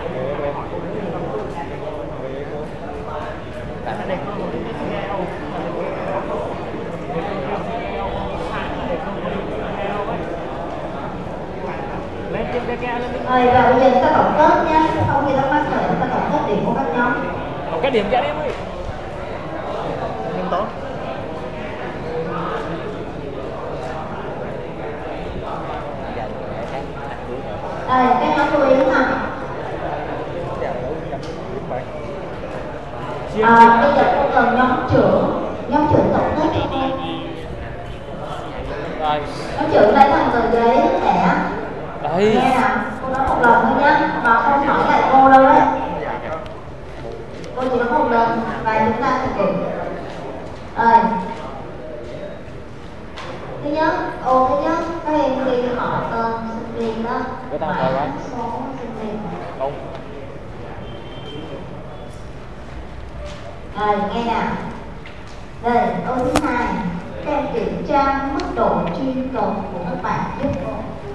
Rồi, và bây giờ chúng ta tổng kết nha, không khi thắc mắc nữa chúng ta tổng kết điểm của các nhóm. Tổng kết điểm cho em ơi. Nhân tố. Đây, các nhóm lưu ý nè. À, bây giờ cô cần nhóm trưởng, nhóm trưởng tổng kết cho cô. Rồi. Nhóm trưởng lấy thành tờ giấy thẻ. Đây. Nghe nè, cô nói một lần thôi nhá, và không hỏi lại cô đâu đấy. Cô chỉ nói một lần và chúng ta thực hiện. Rồi. Thứ nhất, ô thứ nhất, các em ghi họ tên sinh viên đó, mã số sinh viên. Đúng. Rồi, nghe nè. Đây, ô thứ hai, các em kiểm tra mức độ chuyên cần của các bạn giúp cô.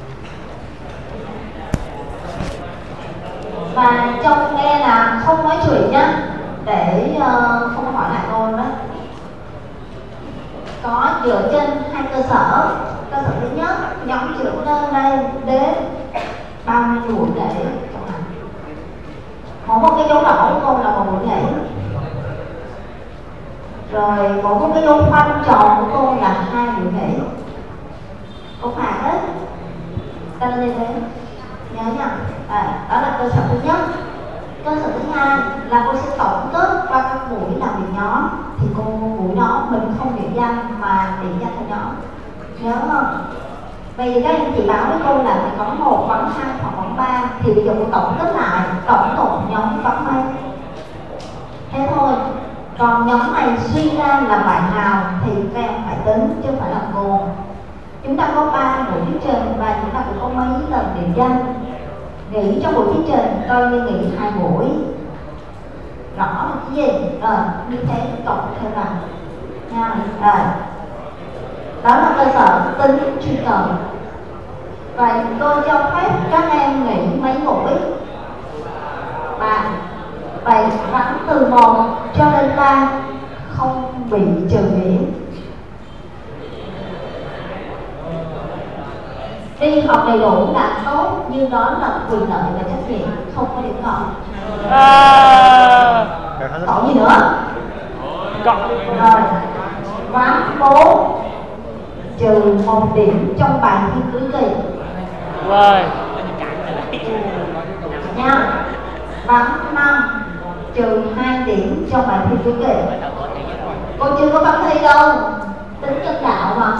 Và trong nghe là không nói chuyện nhá, để uh, không hỏi lại cô đó. Có dựa trên hai cơ sở. Cơ sở thứ nhất, nhóm trưởng lên đây đến bao nhiêu buổi lễ trong này. Mỗi một cái dấu đỏ của cô là một buổi lễ. Rồi mỗi một cái dấu khoanh tròn của cô là hai buổi lễ. Cô phạt hết. Tên như thế. Nhớ nha. À, đó là cơ sở thứ nhất. Cơ sở thứ hai là cô sẽ tổng kết qua các buổi làm việc nhóm. Thì cô buổi đó mình không điểm danh mà điểm danh theo nhóm. Nhớ không? Vì các anh chị báo với cô là phải có một vắng hai hoặc vắng ba, thì bây giờ cô tổng kết lại tổng cộng nhóm vắng mấy. Thế thôi. Còn nhóm này suy ra là bạn nào thì các em phải tính chứ không phải là cô. Chúng ta có ba buổi thuyết trình và chúng ta cũng có mấy lần điểm danh. Nghỉ trong buổi thuyết trình coi như nghỉ hai buổi. Rõ là cái gì? Rồi, như thế cộng theo rằng nha. Rồi. Đó là cơ sở tính chuyên cần. Và tôi cho phép các em nghỉ mấy buổi. Ba. Vậy vắng từ một cho đến ba không bị trừ điểm. Đi học đầy đủ là tốt, nhưng đó là quyền lợi và trách nhiệm, không có điểm cộng. À. Cộng gì nữa? Cộng. Rồi, vắng bốn trừ một điểm trong bài thi cuối kỳ. Rồi. nha. Bấm năm trừ hai điểm trong bài thi cuối kỳ. Cô chưa có bấm thi đâu, tính nhân đạo mà.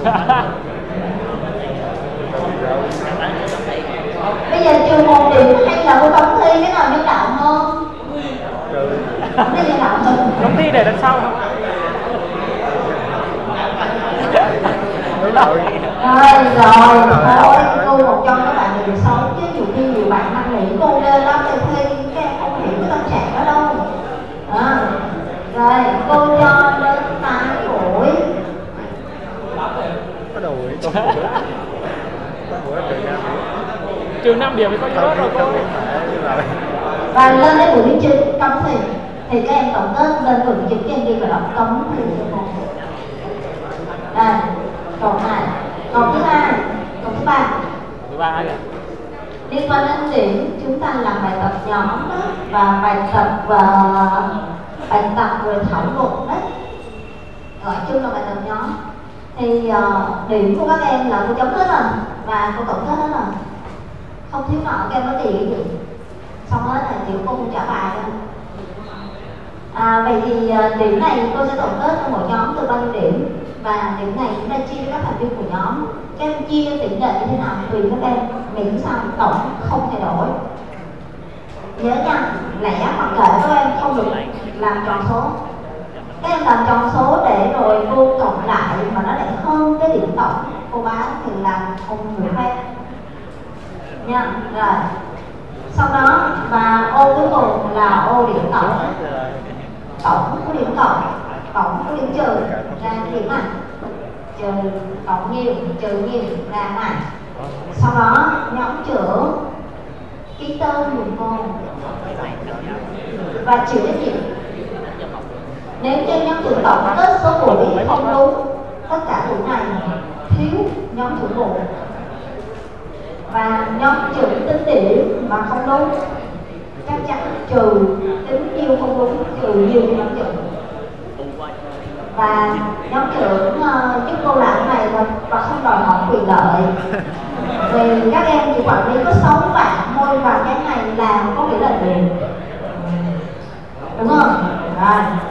Bây giờ trừ một điểm hay là cô bấm thi, cái nào nhân đạo hơn? Bấm thi nhân đạo hơn. Bấm thi để lần sau không? Rồi, rồi, thôi, cô một trong các bạn đều xấu chứ nhiều khi nhiều bạn năn nỉ cô lên lắm để thi, các em không hiểu cái tâm trạng đó đâu. À, rồi, cô cho đến tám buổi. Có đầu ấy, có buổi có buổi trừ năm Trừ năm điểm thì có gì hết rồi cô. Và lên đến buổi thứ chín cấm thi thì các em tổng kết lên buổi thứ chín các em ghi vào đó cấm thi cho cô. Đây, câu hai, câu thứ hai, câu thứ ba. Thứ ba kìa. Liên quan đến điểm chúng ta làm bài tập nhóm đó, và bài tập và bài tập rồi thảo luận đấy, gọi chung là bài tập nhóm. Thì uh, điểm của các em là cô chấm hết rồi và cô tổng kết hết rồi, không thiếu nọ các em có gì cái gì xong hết là chịu cô trả bài thôi. À, vậy thì uh, điểm này cô sẽ tổng kết cho mỗi nhóm từ bao nhiêu điểm, và điểm này chúng ta chia cho các thành viên của nhóm. Các em chia tỷ lệ như thế nào tùy các em, miễn sao tổng không thay đổi. Nhớ nha, lẻ hoặc kệ các em không được làm tròn số. Các em làm tròn số để rồi cô cộng lại mà nó lại hơn cái điểm tổng cô báo thì làm không được phép nha. Rồi sau đó và ô cuối cùng là ô điểm tổng, tổng của điểm cộng, tổng của điểm trừ ra điểm này, trừ cộng nhiều trừ nhiều ra này. Sau đó nhóm trưởng ký tên dùng cô và chịu trách nhiệm. Nếu trên nhóm trưởng tổng kết số buổi không đúng, tất cả buổi này thiếu nhóm trưởng bộ, và nhóm trưởng tính điểm mà không đúng chắc chắn trừ tính nhiêu không đúng, trừ nhiều cho nhóm trưởng. Và nhóm trưởng uh, giúp cô làm cái này và, và không đòi hỏi quyền lợi. Vì các em chỉ quản lý có sáu bạn thôi và cái này làm có nghĩa là được, đúng không? Rồi